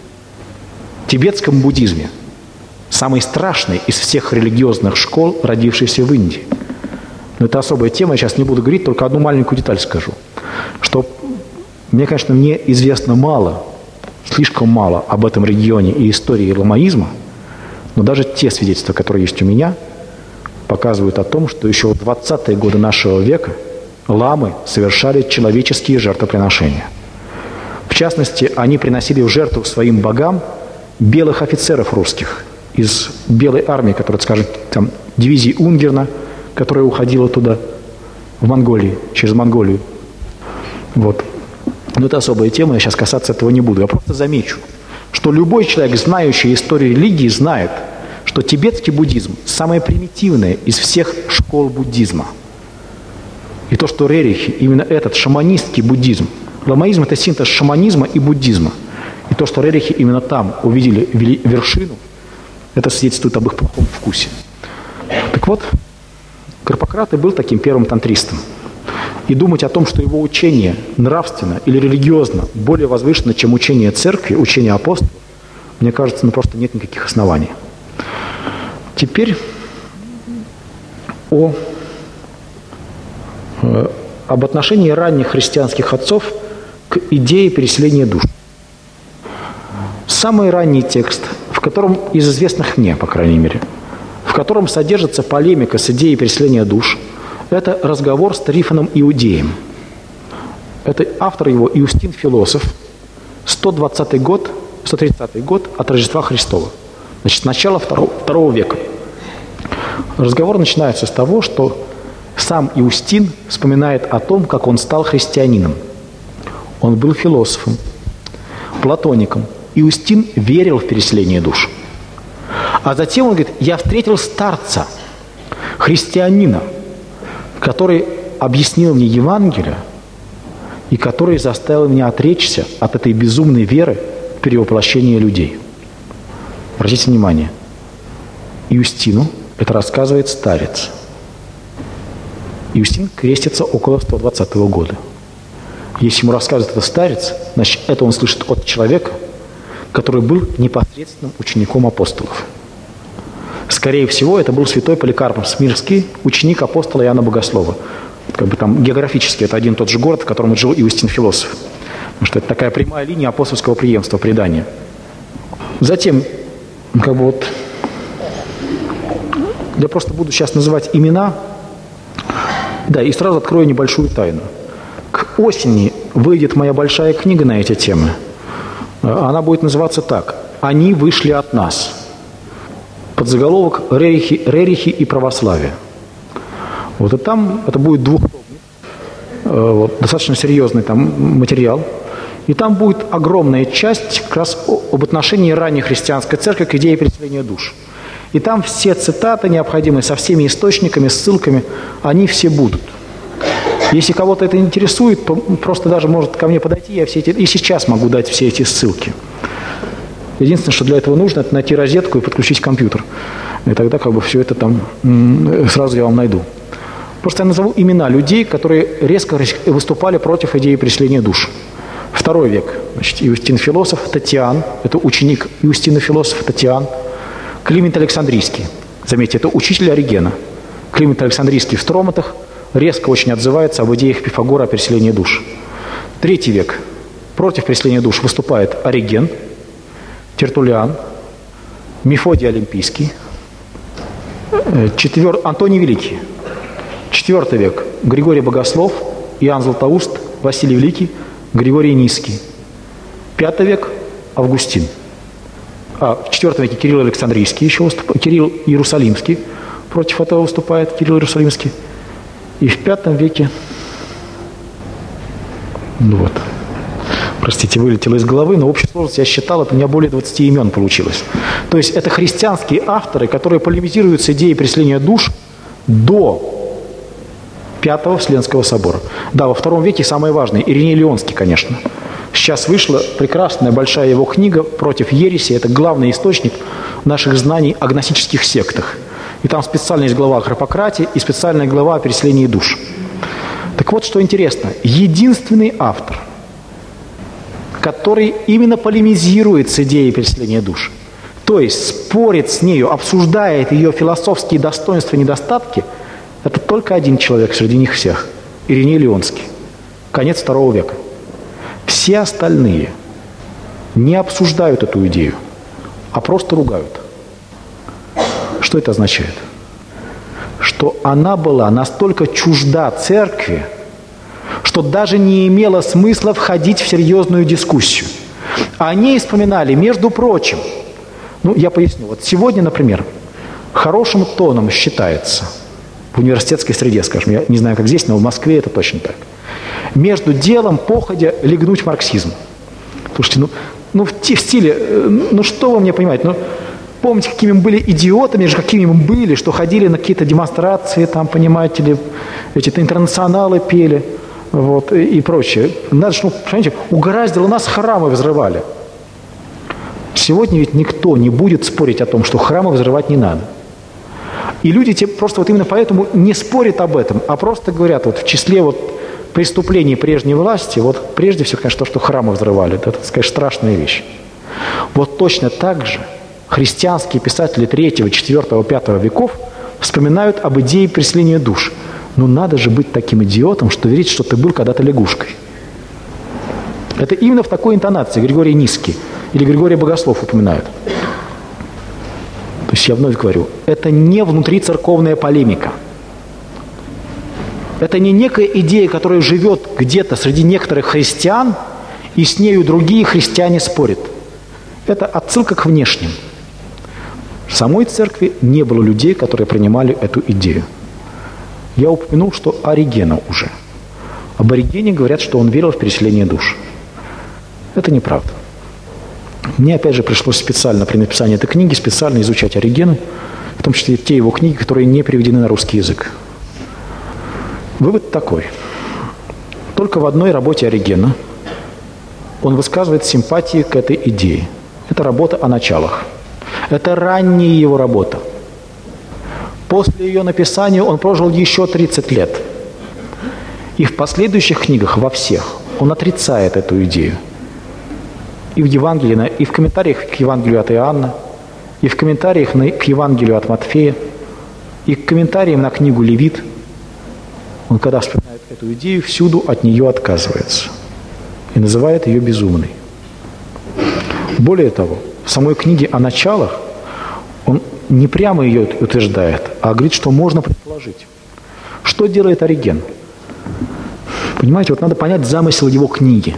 S1: В тибетском буддизме самый страшный из всех религиозных школ, родившийся в Индии. Но это особая тема, я сейчас не буду говорить, только одну маленькую деталь скажу. Что мне известно мало, слишком мало об этом регионе и истории ламаизма, но даже те свидетельства, которые есть у меня, показывают о том, что еще в 20-е годы нашего века ламы совершали человеческие жертвоприношения. В частности, они приносили в жертву своим богам белых офицеров русских из белой армии, которая, скажем, там, дивизии Унгерна, которая уходила туда, в Монголию, через Монголию. Вот. Но это особая тема, я сейчас касаться этого не буду. Я просто замечу, что любой человек, знающий историю религии, знает, что тибетский буддизм самая примитивная из всех школ буддизма. И то, что рерихи, именно этот шаманистский буддизм, ламаизм – это синтез шаманизма и буддизма. И то, что рерихи именно там увидели вершину, это свидетельствует об их плохом вкусе. Так вот, Карпократ и был таким первым тантристом. И думать о том, что его учение нравственно или религиозно более возвышено, чем учение церкви, учение апостолов, мне кажется, просто нет никаких оснований. Теперь об отношении ранних христианских отцов к идее переселения душ. Самый ранний текст, в котором, из известных мне, по крайней мере, в котором содержится полемика с идеей переселения душ, это разговор с Трифоном Иудеем. Это автор его Иустин Философ, 130 год от Рождества Христова. Значит, с начала II века. Разговор начинается с того, что сам Иустин вспоминает о том, как он стал христианином. Он был философом, платоником. Иустин верил в переселение душ. А затем он говорит, я встретил старца, христианина, который объяснил мне Евангелие и который заставил меня отречься от этой безумной веры в перевоплощение людей. Обратите внимание, Иустину это рассказывает старец. Иустин крестится около 120 года. Если ему рассказывает это старец, значит, это он слышит от человека, который был непосредственным учеником апостолов. Скорее всего, это был святой Поликарп Смирский, ученик апостола Иоанна Богослова. Как бы там географически это один и тот же город, в котором жил Иустин Философ. Потому что это такая прямая линия апостольского преемства, предания. Затем, как бы вот, я просто буду сейчас называть имена, да, и сразу открою небольшую тайну. К осени выйдет моя большая книга на эти темы. Она будет называться так: «Они вышли от нас». Подзаголовок «Рерихи и православие». Вот и там это будет двухтомник, достаточно серьезный там материал. И там будет огромная часть как раз об отношении ранней христианской церкви к идее переселения душ. И там все цитаты необходимые, со всеми источниками, ссылками, они все будут. Если кого-то это интересует, то просто даже может ко мне подойти, я все эти, и сейчас могу дать все эти ссылки. Единственное, что для этого нужно, это найти розетку и подключить компьютер. И тогда как бы все это там сразу я вам найду. Просто я назову имена людей, которые резко выступали против идеи переселения душ. II век. Значит, Иустин Философ, Татьян, это ученик Иустина Философа, Татьян. Климент Александрийский, заметьте, это учитель Оригена. Климент Александрийский в Строматах резко очень отзывается об идеях Пифагора о переселении душ. III век. Против переселения душ выступает Ориген, Тертуллиан, Мефодий Олимпийский, Антоний Великий. IV век. Григорий Богослов, Иоанн Златоуст, Василий Великий, Григорий Низкий. V век. Августин. В IV веке Кирилл Александрийский еще выступает, Кирилл Иерусалимский против этого выступает, Кирилл Иерусалимский. И в V веке, ну вот, простите, вылетело из головы, но в общей сложности я считал, это у меня более 20 имен получилось. То есть это христианские авторы, которые полемизируют с идеей переселения душ до Пятого Вселенского собора. Да, во II веке самое важное, Ириней Лионский, конечно. Сейчас вышла прекрасная большая его книга «Против ереси». Это главный источник наших знаний о гностических сектах. И там специально есть глава о Храпократии и специальная глава о переселении душ. Так вот, что интересно. Единственный автор, который именно полемизирует с идеей переселения душ, то есть спорит с нею, обсуждает ее философские достоинства и недостатки, это только один человек среди них всех – Ириней Лионский. Конец II века. Все остальные не обсуждают эту идею, а просто ругают. Что это означает? Что она была настолько чужда церкви, что даже не имело смысла входить в серьезную дискуссию. О ней вспоминали, между прочим, я поясню. Вот сегодня, например, хорошим тоном считается в университетской среде, скажем, я не знаю, как здесь, но в Москве это точно так. Между делом походя легнуть марксизм. Слушайте, в стиле, что вы мне понимаете, помните, какими мы были идиотами, какими мы были, что ходили на какие-то демонстрации, там, понимаете ли, эти интернационалы пели, вот, и прочее. Надо, понимаете, угораздило нас, храмы взрывали. Сегодня ведь никто не будет спорить о том, что храмы взрывать не надо. И люди просто вот именно поэтому не спорят об этом, а просто говорят, вот в числе преступлений прежней власти, прежде всего, конечно, то, что храмы взрывали, это, так сказать, страшная вещь. Вот точно так же христианские писатели 3, 4, 5 веков вспоминают об идее переселения душ. Надо же быть таким идиотом, что верить, что ты был когда-то лягушкой. Это именно в такой интонации Григорий Низкий или Григорий Богослов упоминают. То есть я вновь говорю, это не внутрицерковная полемика. Это не некая идея, которая живет где-то среди некоторых христиан, и с нею другие христиане спорят. Это отсылка к внешним. В самой церкви не было людей, которые принимали эту идею. Я упомянул, что Оригена уже. Об Оригене говорят, что он верил в переселение душ. Это неправда. Мне, опять же, пришлось специально при написании этой книги специально изучать Оригена, в том числе те его книги, которые не переведены на русский язык. Вывод такой. Только в одной работе Оригена он высказывает симпатии к этой идее. Это работа о началах. Это ранняя его работа. После ее написания он прожил еще 30 лет. И в последующих книгах, во всех, он отрицает эту идею. И в Евангелии, и в комментариях к Евангелию от Иоанна, и в комментариях к Евангелию от Матфея, и к комментариям на книгу Левит, он, когда вспоминает эту идею, всюду от нее отказывается и называет ее безумной. Более того, в самой книге о началах он не прямо ее утверждает, а говорит, что можно предположить. Что делает Ориген? Понимаете, вот надо понять замысел его книги.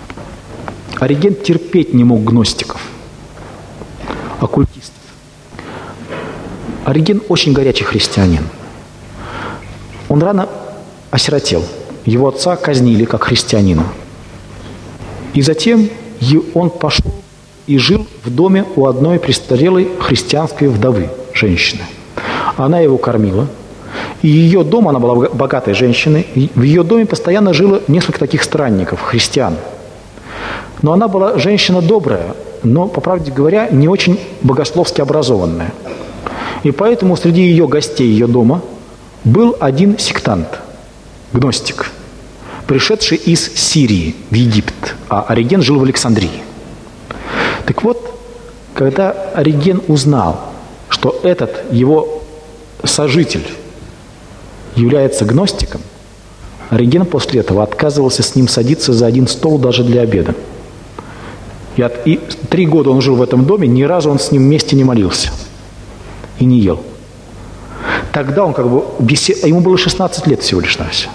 S1: Ориген терпеть не мог гностиков, оккультистов. Ориген очень горячий христианин. Он рано осиротел. Его отца казнили как христианина. И затем он пошел и жил в доме у одной престарелой христианской вдовы, женщины. Она его кормила. И ее дом, она была богатой женщиной, и в ее доме постоянно жило несколько таких странников, христиан. Но она была женщина добрая, но, по правде говоря, не очень богословски образованная. И поэтому среди ее гостей ее дома был один сектант, гностик, пришедший из Сирии в Египет, а Ориген жил в Александрии. Так вот, когда Ориген узнал, что этот его сожитель является гностиком, Ориген после этого отказывался с ним садиться за один стол даже для обеда. И 3 года он жил в этом доме, ни разу он с ним вместе не молился и не ел. Тогда он ему было 16 лет всего лишь навсего.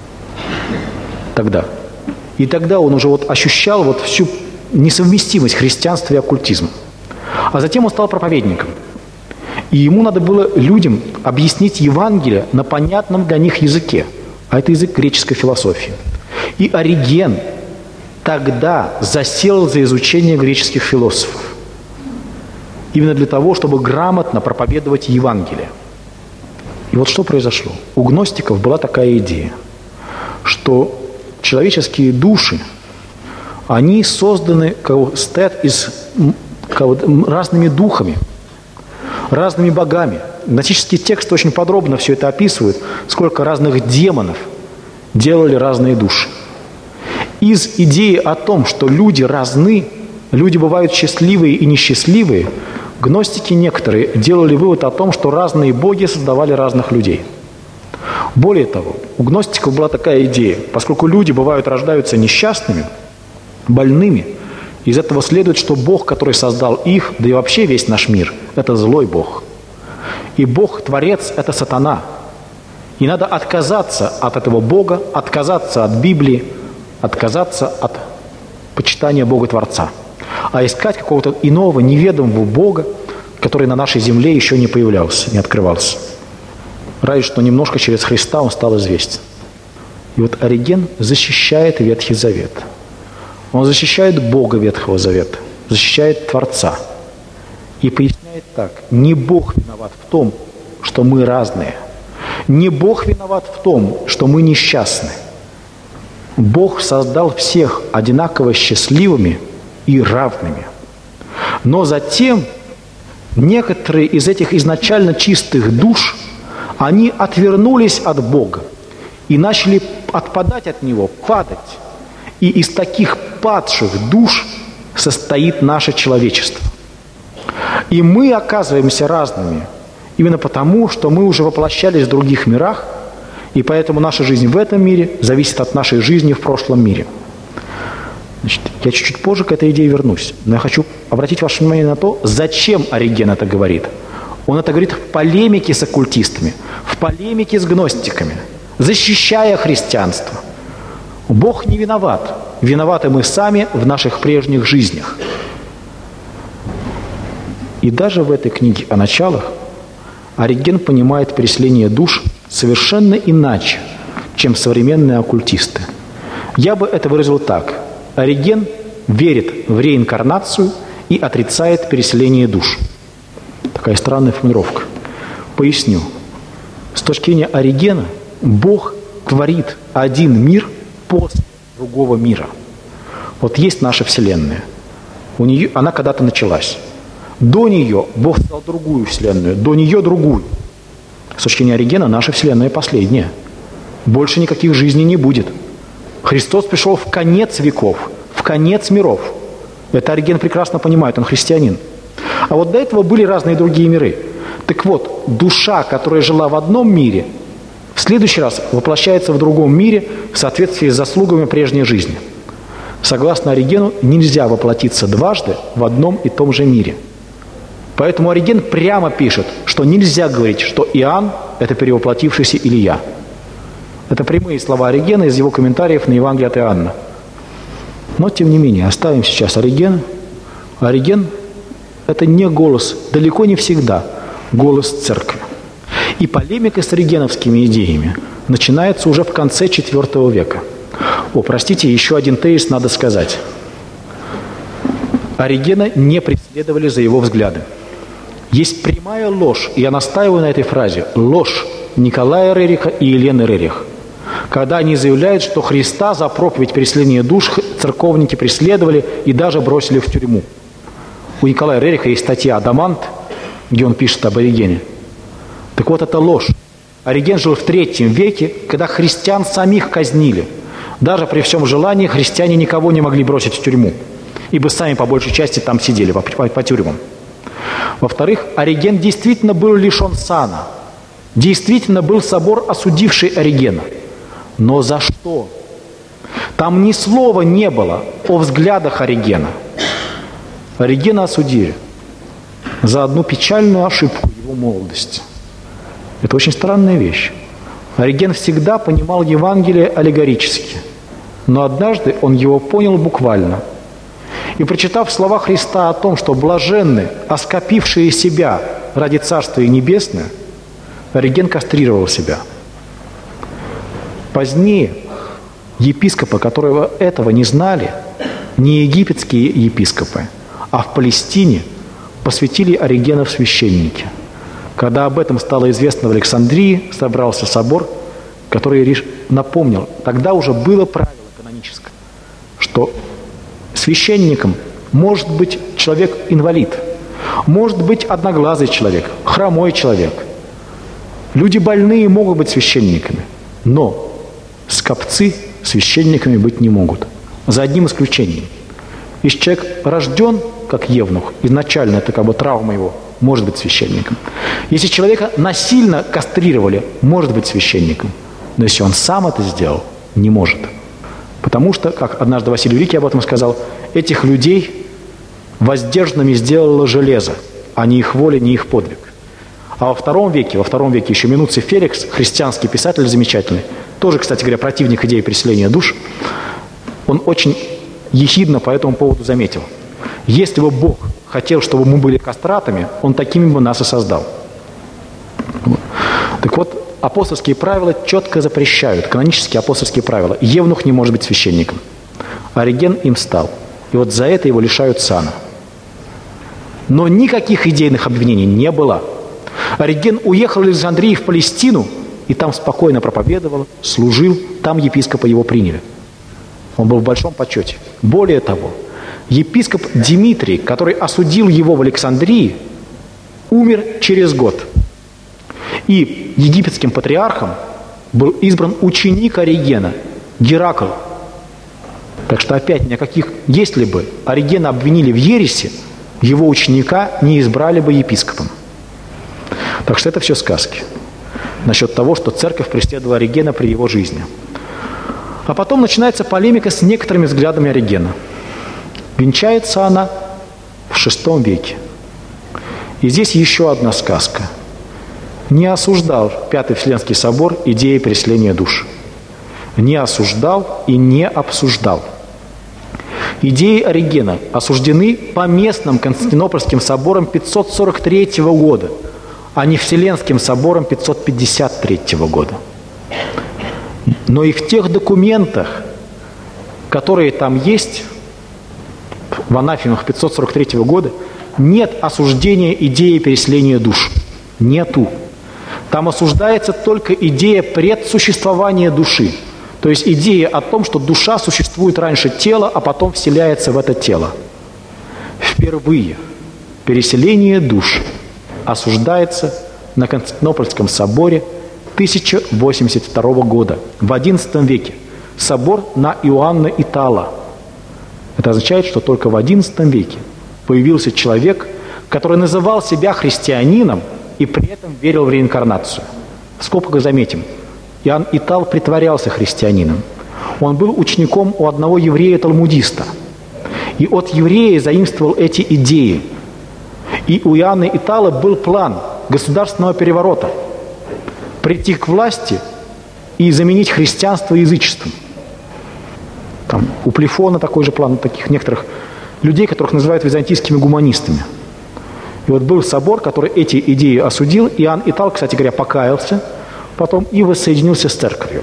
S1: Тогда. И тогда он уже ощущал всю несовместимость христианства и оккультизма. А затем он стал проповедником. И ему надо было людям объяснить Евангелие на понятном для них языке. А это язык греческой философии. И Ориген тогда засел за изучение греческих философов. Именно для того, чтобы грамотно проповедовать Евангелие. И вот что произошло. У гностиков была такая идея, что человеческие души, они созданы, стоят разными духами, разными богами. Гностический текст очень подробно все это описывает, сколько разных демонов делали разные души. Из идеи о том, что люди разны, люди бывают счастливые и несчастливые, гностики некоторые делали вывод о том, что разные боги создавали разных людей. Более того, у гностиков была такая идея, поскольку люди рождаются несчастными, больными, из этого следует, что Бог, который создал их, да и вообще весь наш мир, это злой Бог. И Бог-творец – это сатана. И надо отказаться от этого Бога, отказаться от Библии, отказаться от почитания Бога-творца, а искать какого-то иного неведомого Бога, который на нашей земле еще не появлялся, не открывался. Разве что немножко через Христа он стал известен. И вот Ориген защищает Ветхий Завет. Он защищает Бога Ветхого Завета, защищает Творца. И поясняет так: не Бог виноват в том, что мы разные. Не Бог виноват в том, что мы несчастны. Бог создал всех одинаково счастливыми и равными. Но затем некоторые из этих изначально чистых душ, они отвернулись от Бога и начали отпадать от Него, падать. И из таких падших душ состоит наше человечество. И мы оказываемся разными именно потому, что мы уже воплощались в других мирах, и поэтому наша жизнь в этом мире зависит от нашей жизни в прошлом мире. Значит, я чуть-чуть позже к этой идее вернусь, но я хочу обратить ваше внимание на то, зачем Ориген это говорит. Он это говорит в полемике с оккультистами, в полемике с гностиками, защищая христианство. Бог не виноват. Виноваты мы сами в наших прежних жизнях. И даже в этой книге о началах Ориген понимает переселение душ совершенно иначе, чем современные оккультисты. Я бы это выразил так. Ориген верит в реинкарнацию и отрицает переселение душ. Такая странная формулировка. Поясню. С точки зрения Оригена, Бог творит один мир после другого мира. Вот есть наша Вселенная. Она когда-то началась. До нее Бог создал другую Вселенную, до нее другую. С точки зрения Оригена, наша Вселенная последняя. Больше никаких жизней не будет. Христос пришел в конец веков, в конец миров. Это Ориген прекрасно понимает, он христианин. А вот до этого были разные другие миры. Так вот, душа, которая жила в одном мире, в следующий раз воплощается в другом мире в соответствии с заслугами прежней жизни. Согласно Оригену, нельзя воплотиться дважды в одном и том же мире. Поэтому Ориген прямо пишет, что нельзя говорить, что Иоанн – это перевоплотившийся Илья. Это прямые слова Оригена из его комментариев на Евангелие от Иоанна. Но, тем не менее, оставим сейчас Оригена. Ориген – это не голос, далеко не всегда голос церкви. И полемика с оригеновскими идеями начинается уже в конце IV века. Простите, еще один тезис надо сказать. Оригена не преследовали за его взгляды. Есть прямая ложь, и я настаиваю на этой фразе, ложь Николая Рериха и Елены Рерих, когда они заявляют, что Христа за проповедь переселения душ церковники преследовали и даже бросили в тюрьму. У Николая Рериха есть статья «Адамант», где он пишет об Оригене. Так вот, это ложь. Ориген жил в III веке, когда христиан самих казнили. Даже при всем желании христиане никого не могли бросить в тюрьму, ибо сами по большей части там сидели по тюрьмам. Во-вторых, Ориген действительно был лишен сана. Действительно был собор, осудивший Оригена. Но за что? Там ни слова не было о взглядах Оригена. Оригена осудили за одну печальную ошибку его молодости. Это очень странная вещь. Ориген всегда понимал Евангелие аллегорически, но однажды он его понял буквально. И, прочитав слова Христа о том, что блаженны, оскопившие себя ради Царствия Небесное, Ориген кастрировал себя. Позднее епископы, которые этого не знали, не египетские епископы, а в Палестине посвятили Оригена в священники. Когда об этом стало известно в Александрии, собрался собор, который напомнил, тогда уже было правило каноническое, что священником может быть человек-инвалид, может быть одноглазый человек, хромой человек. Люди больные могут быть священниками, но скопцы священниками быть не могут. За одним исключением. Если человек рожден как евнух, изначально это как бы травма его, может быть священником. Если человека насильно кастрировали, может быть священником. Но если он сам это сделал, не может. Потому что, как однажды Василий Великий об этом сказал, этих людей воздержанными сделало железо, а не их воля, не их подвиг. А во втором веке еще Минуций Феликс, христианский писатель замечательный, тоже, кстати говоря, противник идеи переселения душ, он очень ехидно по этому поводу заметил. Если бы Бог хотел, чтобы мы были кастратами, Он такими бы нас и создал. Так вот, апостольские правила четко запрещают, канонические апостольские правила. Евнух не может быть священником. Ориген им стал. И вот за это его лишают сана. Но никаких идейных обвинений не было. Ориген уехал из Александрии в Палестину, и там спокойно проповедовал, служил, там епископы его приняли. Он был в большом почете. Более того, епископ Димитрий, который осудил его в Александрии, умер через год. И египетским патриархом был избран ученик Оригена, Геракл. Так что опять никаких, если бы Оригена обвинили в ереси, его ученика не избрали бы епископом. Так что это все сказки насчет того, что церковь преследовала Оригена при его жизни. А потом начинается полемика с некоторыми взглядами Оригена. Венчается она в VI веке. И здесь еще одна сказка. Не осуждал Пятый Вселенский собор идеи преследования душ. Не осуждал и не обсуждал. Идеи Оригена осуждены поместным Константинопольским собором 543 года, а не Вселенским собором 553 года. Но и в тех документах, которые там есть, в анафемах 543 года, нет осуждения идеи переселения душ. Нету. Там осуждается только идея предсуществования души. То есть идея о том, что душа существует раньше тела, а потом вселяется в это тело. Впервые переселение душ осуждается на Константинопольском соборе 1082 года, в XI веке. Собор на Иоанна Итала. Это означает, что только в XI веке появился человек, который называл себя христианином и при этом верил в реинкарнацию. В скобках заметим, Иоанн Итал притворялся христианином. Он был учеником у одного еврея-талмудиста. И от еврея заимствовал эти идеи. И у Иоанна Итала был план государственного переворота. Прийти к власти и заменить христианство язычеством. Там, у Плефона такой же план, таких некоторых людей, которых называют византийскими гуманистами. И вот был собор, который эти идеи осудил. Иоанн Итал, кстати говоря, покаялся потом и воссоединился с церковью.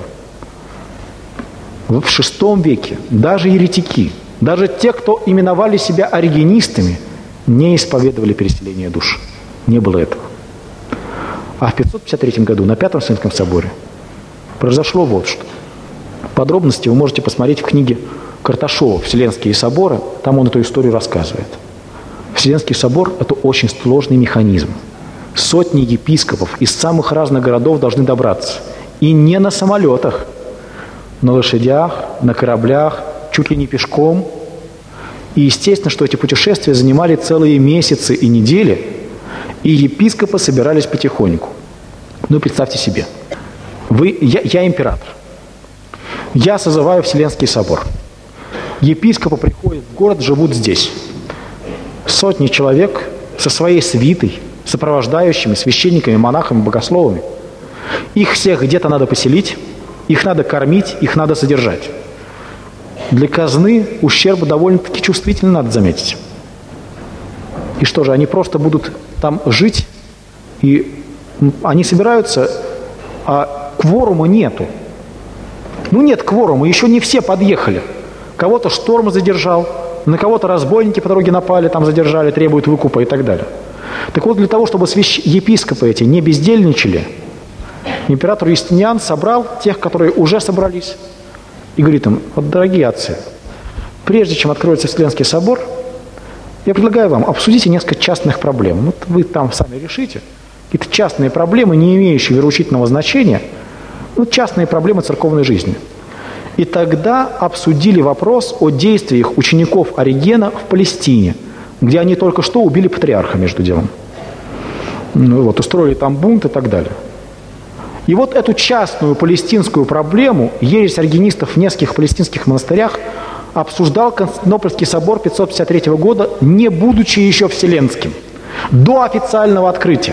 S1: В VI веке даже еретики, даже те, кто именовали себя оригенистами, не исповедовали переселение душ. Не было этого. А в 553 году на Пятом Вселенском соборе произошло вот что. Подробности вы можете посмотреть в книге Карташова «Вселенские соборы», там он эту историю рассказывает. Вселенский собор – это очень сложный механизм. Сотни епископов из самых разных городов должны добраться. И не на самолетах, на лошадях, на кораблях, чуть ли не пешком. И естественно, что эти путешествия занимали целые месяцы и недели, и епископы собирались потихоньку. Ну, представьте себе. Я император. Я созываю Вселенский собор. Епископы приходят в город, живут здесь. Сотни человек со своей свитой, сопровождающими, священниками, монахами, богословами. Их всех где-то надо поселить, их надо кормить, их надо содержать. Для казны ущерб довольно-таки чувствительный, надо заметить. И что же, они просто будут там жить, и они собираются, а кворума нету. Ну нет кворума, еще не все подъехали. Кого-то шторм задержал, на кого-то разбойники по дороге напали, там задержали, требуют выкупа и так далее. Так вот, для того, чтобы епископы эти не бездельничали, император Юстиниан собрал тех, которые уже собрались, и говорит им: вот, дорогие отцы, прежде чем откроется Вселенский собор, я предлагаю вам обсудите несколько частных проблем. Вот вы там сами решите. Какие-то частные проблемы, не имеющие вероучительного значения, ну, частные проблемы церковной жизни. И тогда обсудили вопрос о действиях учеников Оригена в Палестине, где они только что убили патриарха, между делом. Ну, вот, устроили там бунт и так далее. И вот эту частную палестинскую проблему ересь оригенистов в нескольких палестинских монастырях обсуждал Константинопольский собор 553 года, не будучи еще Вселенским, до официального открытия.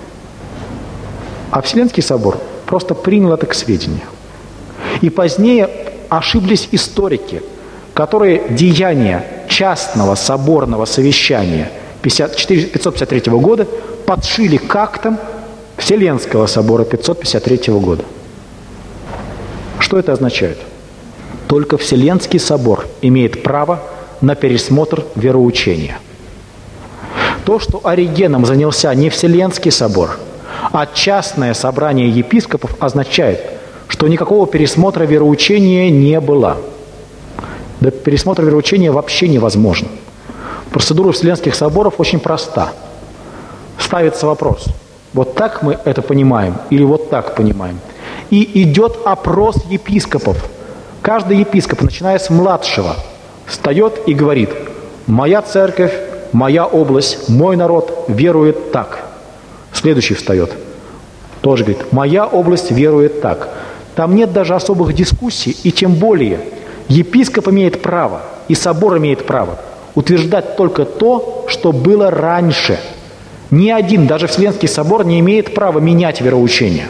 S1: А Вселенский собор просто принял это к сведению. И позднее ошиблись историки, которые деяния частного соборного совещания 553 года подшили к актам Вселенского собора 553 года. Что это означает? Только Вселенский собор имеет право на пересмотр вероучения. То, что Оригеном занялся не Вселенский собор, а частное собрание епископов, означает, что никакого пересмотра вероучения не было. Да, пересмотр вероучения вообще невозможен. Процедура Вселенских соборов очень проста. Ставится вопрос: вот так мы это понимаем или вот так понимаем? И идет опрос епископов. Каждый епископ, начиная с младшего, встает и говорит: моя церковь, моя область, мой народ верует так. Следующий встает, тоже говорит: моя область верует так. Там нет даже особых дискуссий, и тем более епископ имеет право, и собор имеет право утверждать только то, что было раньше. Ни один, даже Вселенский собор, не имеет права менять вероучение.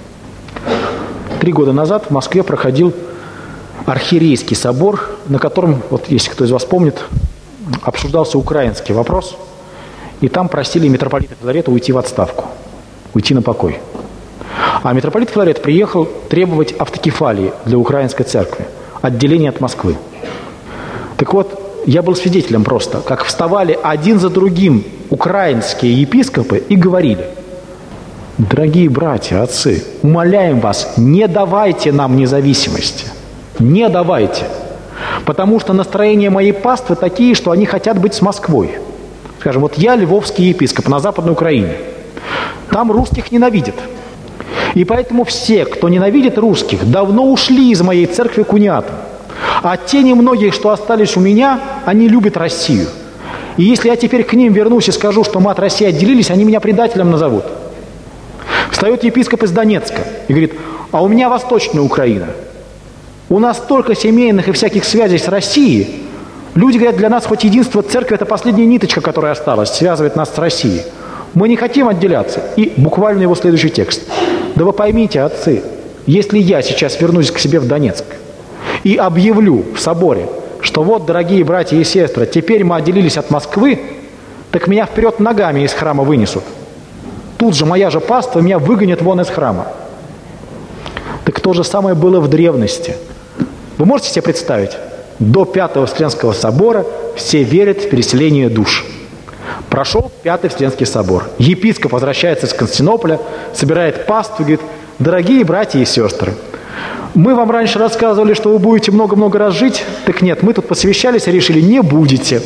S1: 3 года назад в Москве проходил архиерейский собор, на котором, вот если кто из вас помнит, обсуждался украинский вопрос, и там просили митрополита Филарета уйти в отставку, уйти на покой. А митрополит Филарет приехал требовать автокефалии для украинской церкви, отделения от Москвы. Так вот, я был свидетелем просто, как вставали один за другим украинские епископы и говорили: дорогие братья, отцы, умоляем вас, не давайте нам независимости. Не давайте. Потому что настроения моей паствы такие, что они хотят быть с Москвой. Скажем, вот я львовский епископ на Западной Украине. Там русских ненавидят. И поэтому все, кто ненавидит русских, давно ушли из моей церкви к униатам. А те немногие, что остались у меня, они любят Россию. И если я теперь к ним вернусь и скажу, что мат России отделились, они меня предателем назовут. Встает епископ из Донецка и говорит: а у меня Восточная Украина. У нас столько семейных и всяких связей с Россией. Люди говорят, для нас хоть единство церкви – это последняя ниточка, которая осталась, связывает нас с Россией. Мы не хотим отделяться. И буквально его следующий текст. Да вы поймите, отцы, если я сейчас вернусь к себе в Донецк и объявлю в соборе, что вот, дорогие братья и сестры, теперь мы отделились от Москвы, так меня вперед ногами из храма вынесут. Тут же моя же паства меня выгонят вон из храма. Так то же самое было в древности. Вы можете себе представить? До Пятого Вселенского собора все верят в переселение душ. Прошел Пятый Вселенский собор. Епископ возвращается из Константинополя, собирает паству и говорит: дорогие братья и сестры, мы вам раньше рассказывали, что вы будете много-много раз жить. Так нет, мы тут посовещались и решили: не будете.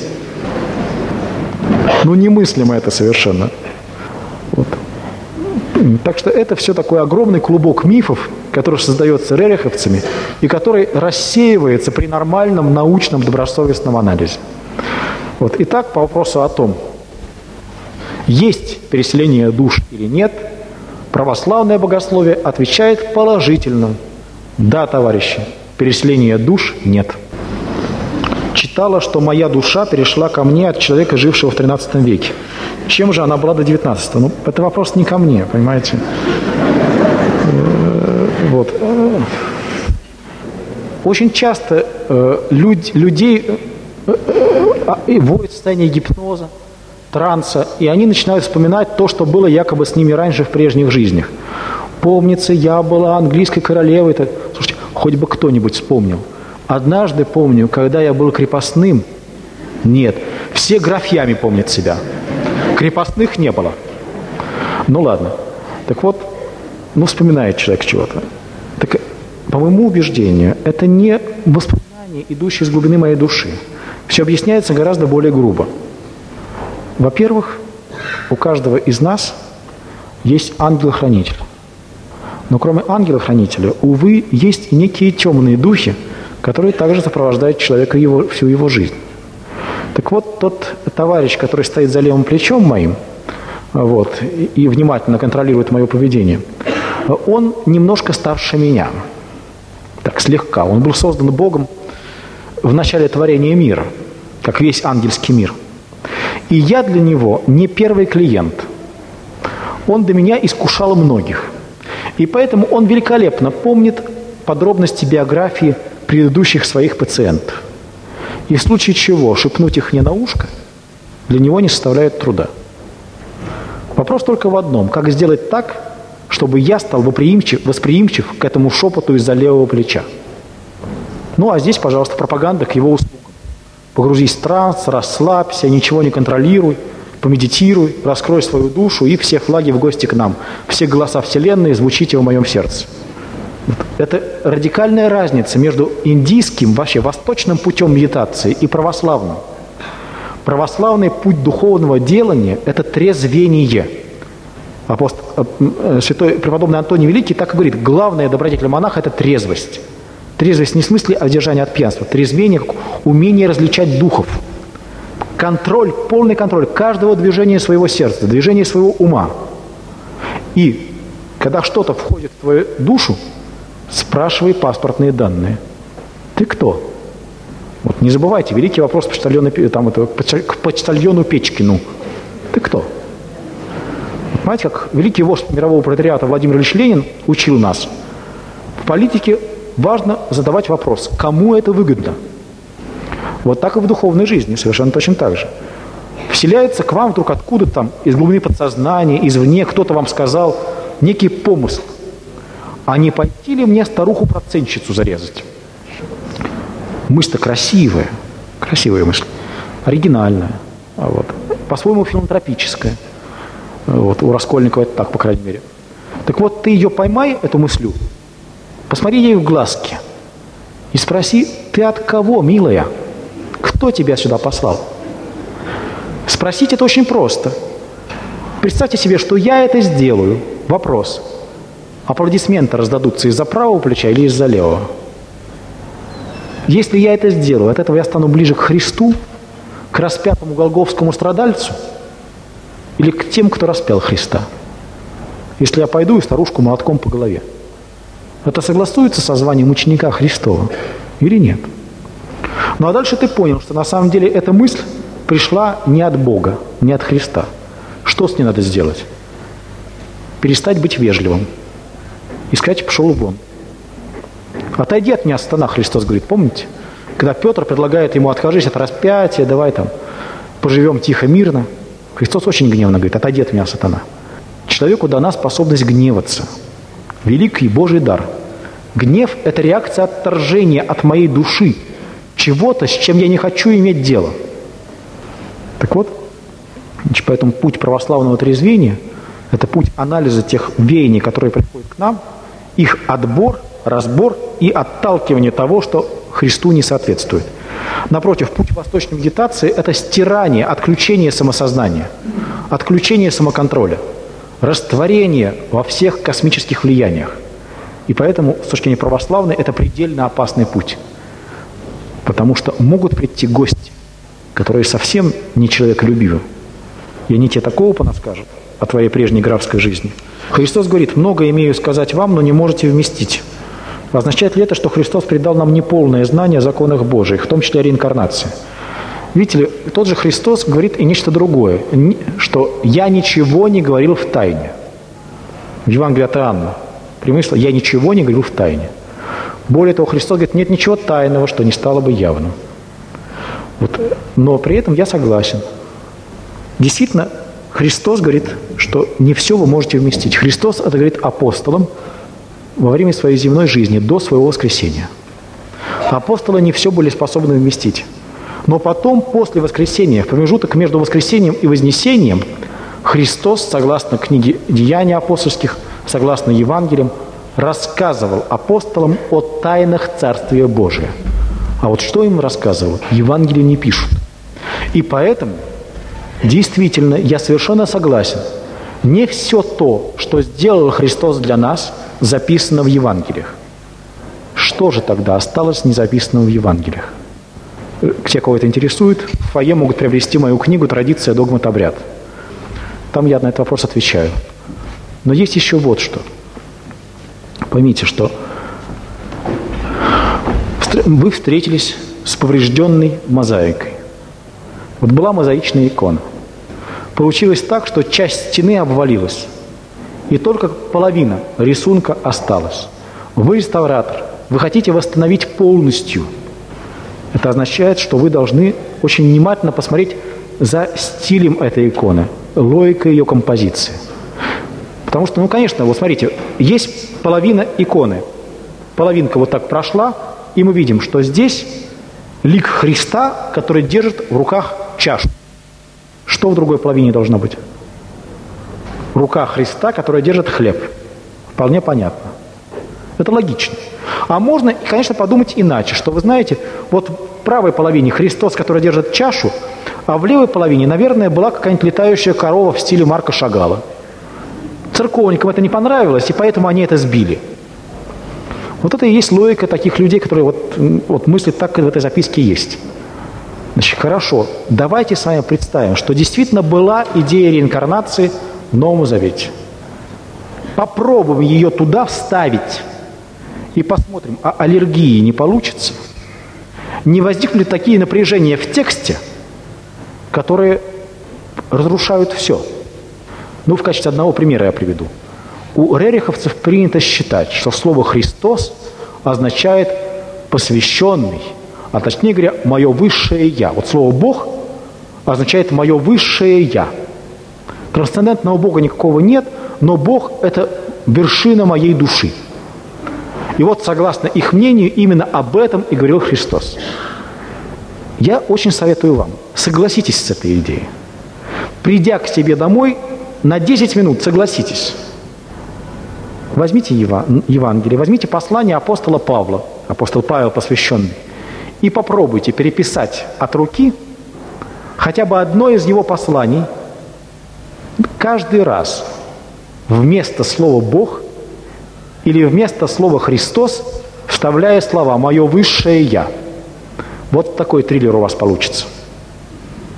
S1: Ну, немыслимо это совершенно. Вот. Так что это все такой огромный клубок мифов, который создается рериховцами и который рассеивается при нормальном научном добросовестном анализе. Вот. Итак, по вопросу о том, есть переселение душ или нет, православное богословие отвечает положительно. Да, товарищи, переселения душ нет. Читала, что моя душа перешла ко мне от человека, жившего в 13 веке. Чем же она была до 19-го? Ну, это вопрос не ко мне, понимаете? Вот. Очень часто людей вводят в состояние гипноза, транса, и они начинают вспоминать то, что было якобы с ними раньше в прежних жизнях. Помнится, я была английской королевой. Слушайте, хоть бы кто-нибудь вспомнил. Однажды помню, когда я был крепостным, нет, все графьями помнят себя. Крепостных не было. Ну ладно. Так вот, вспоминает человек чего-то. Так, по моему убеждению, это не воспоминание, идущее из глубины моей души. Все объясняется гораздо более грубо. Во-первых, у каждого из нас есть ангел-хранитель. Но кроме ангела-хранителя, увы, есть и некие темные духи, которые также сопровождают человека всю его жизнь. Так вот, тот товарищ, который стоит за левым плечом моим, вот, и внимательно контролирует мое поведение, он немножко старше меня. Так, слегка. Он был создан Богом в начале творения мира, как весь ангельский мир. И я для него не первый клиент. Он до меня искушал многих. И поэтому он великолепно помнит подробности биографии предыдущих своих пациентов. И в случае чего шепнуть их мне на ушко для него не составляет труда. Вопрос только в одном: как сделать так, чтобы я стал восприимчив к этому шепоту из-за левого плеча. Ну, а здесь, пожалуйста, пропаганда к его услугам. Погрузись в транс, расслабься, ничего не контролируй, помедитируй, раскрой свою душу и все флаги в гости к нам. Все голоса Вселенной звучите в моем сердце. Это радикальная разница между индийским, вообще восточным путем медитации и православным. Православный путь духовного делания – это трезвение. Святой преподобный Антоний Великий так и говорит: главная добродетель монаха – это трезвость. Трезвость не в смысле одержания от пьянства. Трезвение как умение различать духов. Контроль, полный контроль каждого движения своего сердца, движения своего ума. И когда что-то входит в твою душу, спрашивай паспортные данные. Ты кто? Вот не забывайте, великий вопрос к почтальону Печкину. Ты кто? Понимаете, как великий вождь мирового пролетариата Владимир Ильич Ленин учил нас: в политике важно задавать вопрос, кому это выгодно. Вот так и в духовной жизни, совершенно точно так же. Вселяется к вам вдруг откуда-то там, из глубины подсознания, извне, кто-то вам сказал некий помысл. А не пойти ли мне старуху-процентщицу зарезать? Мысль-то красивая мысль, оригинальная, вот, по-своему филантропическая. Вот, у Раскольникова это так, по крайней мере. Так вот, ты ее поймай, эту мыслю, посмотри ей в глазки и спроси: ты от кого, милая? Кто тебя сюда послал? Спросить это очень просто. Представьте себе, что я это сделаю. Вопрос: аплодисменты раздадутся из-за правого плеча или из-за левого? Если я это сделаю, от этого я стану ближе к Христу, К распятому голгофскому страдальцу или к тем, кто распял Христа? Если я пойду и старушку молотком по голове, это согласуется со званием ученика Христова или нет? Ну а дальше ты понял, что на самом деле эта мысль пришла не от Бога, не от Христа. Что с ней надо сделать? Перестать быть вежливым и сказать: пошел вон. Отойди от меня, сатана, Христос говорит, помните? Когда Петр предлагает ему: откажись от распятия, давай там поживем тихо, мирно. Христос очень гневно говорит: отойди от меня, сатана. Человеку дана способность гневаться. Великий Божий дар. Гнев – это реакция отторжения от моей души чего-то, с чем я не хочу иметь дело. Так вот, поэтому путь православного трезвения – это путь анализа тех веяний, которые приходят к нам, их отбор, разбор и отталкивание того, что Христу не соответствует. Напротив, путь восточной медитации – это стирание, отключение самосознания, отключение самоконтроля, растворение во всех космических влияниях. И поэтому, с точки зрения православной, это предельно опасный путь. Потому что могут прийти гости, которые совсем не человеколюбивы. И они тебе такого понаскажут о твоей прежней графской жизни. Христос говорит: много имею сказать вам, но не можете вместить. Означает ли это, что Христос придал нам неполное знание о законах Божьих, в том числе о реинкарнации? Видите ли, тот же Христос говорит и нечто другое, что «я ничего не говорил в тайне». В Евангелии от Иоанна прямые слова: «я ничего не говорил в тайне». Более того, Христос говорит: нет ничего тайного, что не стало бы явным. Вот. Но при этом я согласен. Действительно, Христос говорит, что не все вы можете вместить. Христос это говорит апостолам во время своей земной жизни, до своего воскресения. Апостолы не все были способны вместить. Но потом, после воскресения, в промежуток между воскресением и вознесением, Христос, согласно книге «Деяний апостольских», согласно Евангелиям, рассказывал апостолам о тайнах Царствия Божия. А вот что им рассказывал, Евангелие не пишут. И поэтому, действительно, я совершенно согласен, не все то, что сделал Христос для нас, записано в Евангелиях. Что же тогда осталось незаписанным в Евангелиях? Те, кого это интересует, в фойе могут приобрести мою книгу «Традиция, догмат, обряд». Там я на этот вопрос отвечаю. Но есть еще вот что. Поймите, что вы встретились с поврежденной мозаикой. Вот была мозаичная икона. Получилось так, что часть стены обвалилась, и только половина рисунка осталась. Вы реставратор, вы хотите восстановить полностью. Это означает, что вы должны очень внимательно посмотреть за стилем этой иконы, логикой ее композиции. Потому что, конечно, вот смотрите, есть половина иконы. Половинка вот так прошла, и мы видим, что здесь лик Христа, который держит в руках чашу. Что в другой половине должно быть? Рука Христа, которая держит хлеб. Вполне понятно. Это логично. А можно, конечно, подумать иначе, что, вы знаете, вот в правой половине Христос, который держит чашу, а в левой половине, наверное, была какая-нибудь летающая корова в стиле Марка Шагала. Церковникам это не понравилось, и поэтому они это сбили. Вот это и есть логика таких людей, которые вот мыслят так, как в этой записке есть. Значит, хорошо, давайте с вами представим, что действительно была идея реинкарнации в Новом Завете. Попробуем ее туда вставить и посмотрим, а аллергии не получится? Не возникнут ли такие напряжения в тексте, которые разрушают все? Ну, в качестве одного примера я приведу. У рериховцев принято считать, что слово «Христос» означает «посвященный», а точнее говоря, «мое высшее Я». Вот слово «Бог» означает «мое высшее Я». Трансцендентного Бога никакого нет, но Бог – это вершина моей души. И вот, согласно их мнению, именно об этом и говорил Христос. Я очень советую вам, согласитесь с этой идеей. Придя к себе домой, на 10 минут согласитесь. Возьмите Евангелие, возьмите послание апостола Павла, апостол Павел посвященный, и попробуйте переписать от руки хотя бы одно из его посланий каждый раз вместо слова «Бог» или вместо слова «Христос», вставляя слова «Мое высшее Я». Вот такой триллер у вас получится.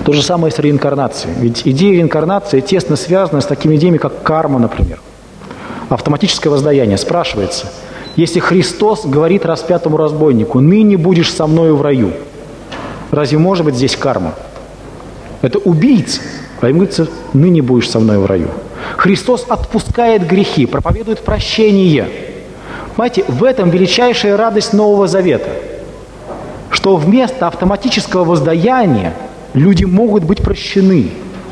S1: То же самое с реинкарнацией. Ведь идея реинкарнации тесно связана с такими идеями, как карма, например. Автоматическое воздаяние. Спрашивается, если Христос говорит распятому разбойнику: «Ныне будешь со мною в раю», разве может быть здесь карма? Это убийца, а им говорится: «Ныне будешь со мною в раю». Христос отпускает грехи, проповедует прощение. Понимаете, в этом величайшая радость Нового Завета, что вместо автоматического воздаяния люди могут быть прощены.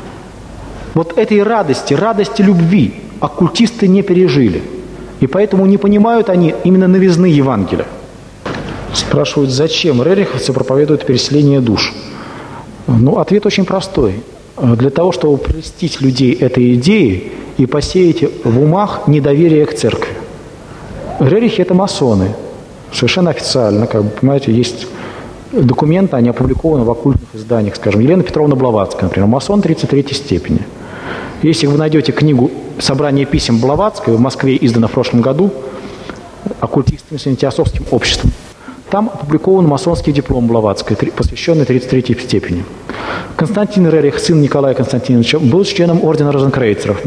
S1: Вот этой радости, радости любви оккультисты не пережили. И поэтому не понимают они именно новизны Евангелия. Спрашивают, зачем рериховцы проповедуют переселение душ? Ну, ответ очень простой. Для того, чтобы прельстить людей этой идеей и посеять в умах недоверие к церкви. Рерихи – это масоны. Совершенно официально, как бы, понимаете, есть документы, они опубликованы в оккультных изданиях, скажем, Елена Петровна Блаватская, например, масон 33 степени. Если вы найдете книгу «Собрание писем Блаватской», в Москве издана в прошлом году оккультистами с антиосовским обществом, там опубликован масонский диплом Блаватской, посвященный 33 степени. Константин Рерих, сын Николая Константиновича, был членом ордена розенкрейцеров,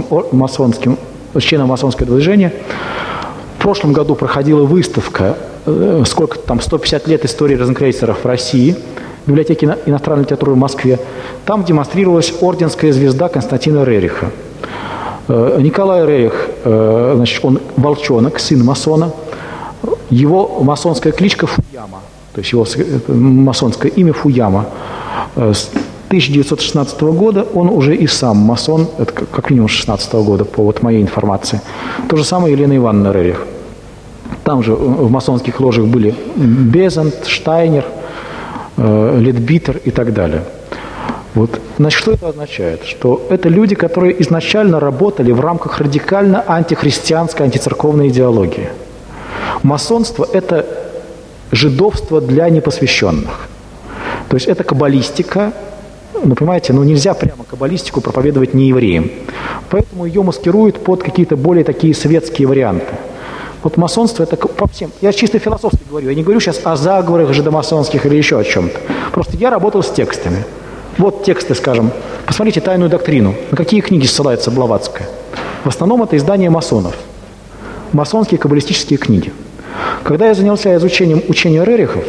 S1: членом масонского движения. В прошлом году проходила выставка, сколько там, 150 лет истории розенкрейцеров в России, в библиотеке иностранной литературы в Москве. Там демонстрировалась орденская звезда Константина Рериха. Николай Рерих, значит, он волчонок, сын масона. Его масонская кличка Фуяма, то есть его масонское имя Фуяма. С 1916 года он уже и сам масон, это как минимум с 16 года, по вот моей информации. То же самое Елена Ивановна Рерих. Там же в масонских ложах были Безант, Штайнер, Ледбитер и так далее. Вот. Значит, что это означает? Что это люди, которые изначально работали в рамках радикально антихристианской, антицерковной идеологии. Масонство – это жидовство для непосвященных. То есть это каббалистика. Ну, понимаете, нельзя прямо каббалистику проповедовать неевреям. Поэтому ее маскируют под какие-то более такие светские варианты. Вот масонство – это по всем. Я чисто философски говорю. Я не говорю сейчас о заговорах жидомасонских или еще о чем-то. Просто я работал с текстами. Вот тексты, скажем. Посмотрите «Тайную доктрину». На какие книги ссылается Блаватская? В основном это издание масонов. Масонские каббалистические книги. Когда я занялся изучением учения Рерихов,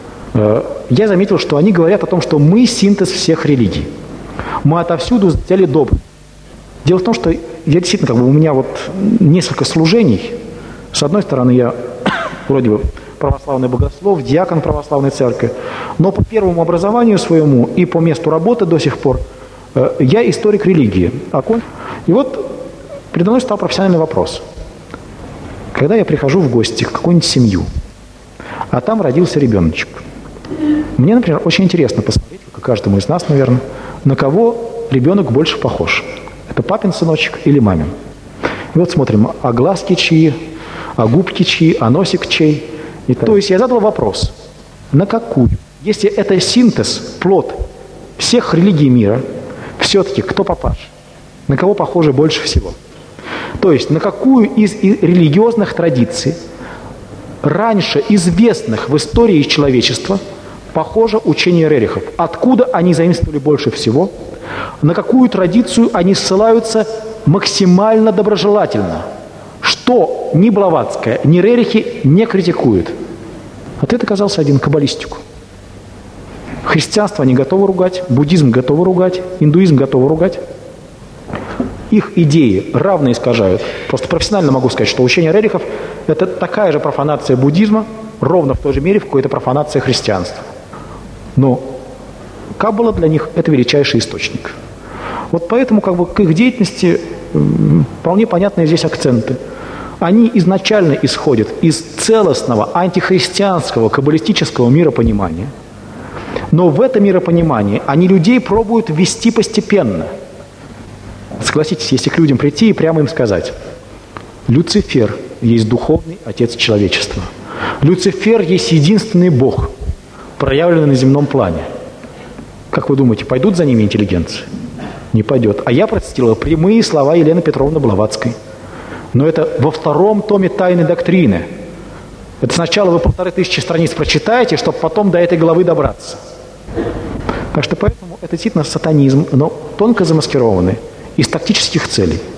S1: я заметил, что они говорят о том, что мы синтез всех религий. Мы отовсюду взяли добро. Дело в том, что я действительно, у меня вот несколько служений. С одной стороны, я вроде бы православный богослов, диакон православной церкви, но по первому образованию своему и по месту работы до сих пор я историк религии. И вот передо мной стал профессиональный вопрос. Когда я прихожу в гости в какую-нибудь семью, а там родился ребеночек, мне, например, очень интересно посмотреть, как каждому из нас, наверное, на кого ребенок больше похож. Это папин сыночек или мамин. И вот смотрим, а глазки чьи, а губки чьи, а носик чей. То есть я задал вопрос, на какую? Если это синтез, плод всех религий мира, все-таки кто папаш? На кого похоже больше всего? То есть на какую из религиозных традиций, раньше известных в истории человечества, похоже учение Рерихов? Откуда они заимствовали больше всего? На какую традицию они ссылаются максимально доброжелательно? Что ни Блаватская, ни Рерихи не критикуют? Ответ оказался один – каббалистику. Христианство они готовы ругать, буддизм готовы ругать, индуизм готовы ругать. Их идеи равно искажают. Просто профессионально могу сказать, что учение Рерихов – это такая же профанация буддизма, ровно в той же мере, в какой-то профанация христианства. Но Каббала для них – это величайший источник. Вот поэтому к их деятельности вполне понятны здесь акценты. Они изначально исходят из целостного антихристианского каббалистического миропонимания. Но в это миропонимание они людей пробуют ввести постепенно. Согласитесь, если к людям прийти и прямо им сказать: Люцифер есть духовный отец человечества. Люцифер есть единственный Бог, проявленный на земном плане. Как вы думаете, пойдут за ними интеллигенции? Не пойдет. А я процитировал прямые слова Елены Петровны Блаватской. Но это во втором томе «Тайной доктрины». Это сначала вы 1500 страниц прочитаете, чтобы потом до этой главы добраться. Так что поэтому Это действительно сатанизм, но тонко замаскированный из тактических целей.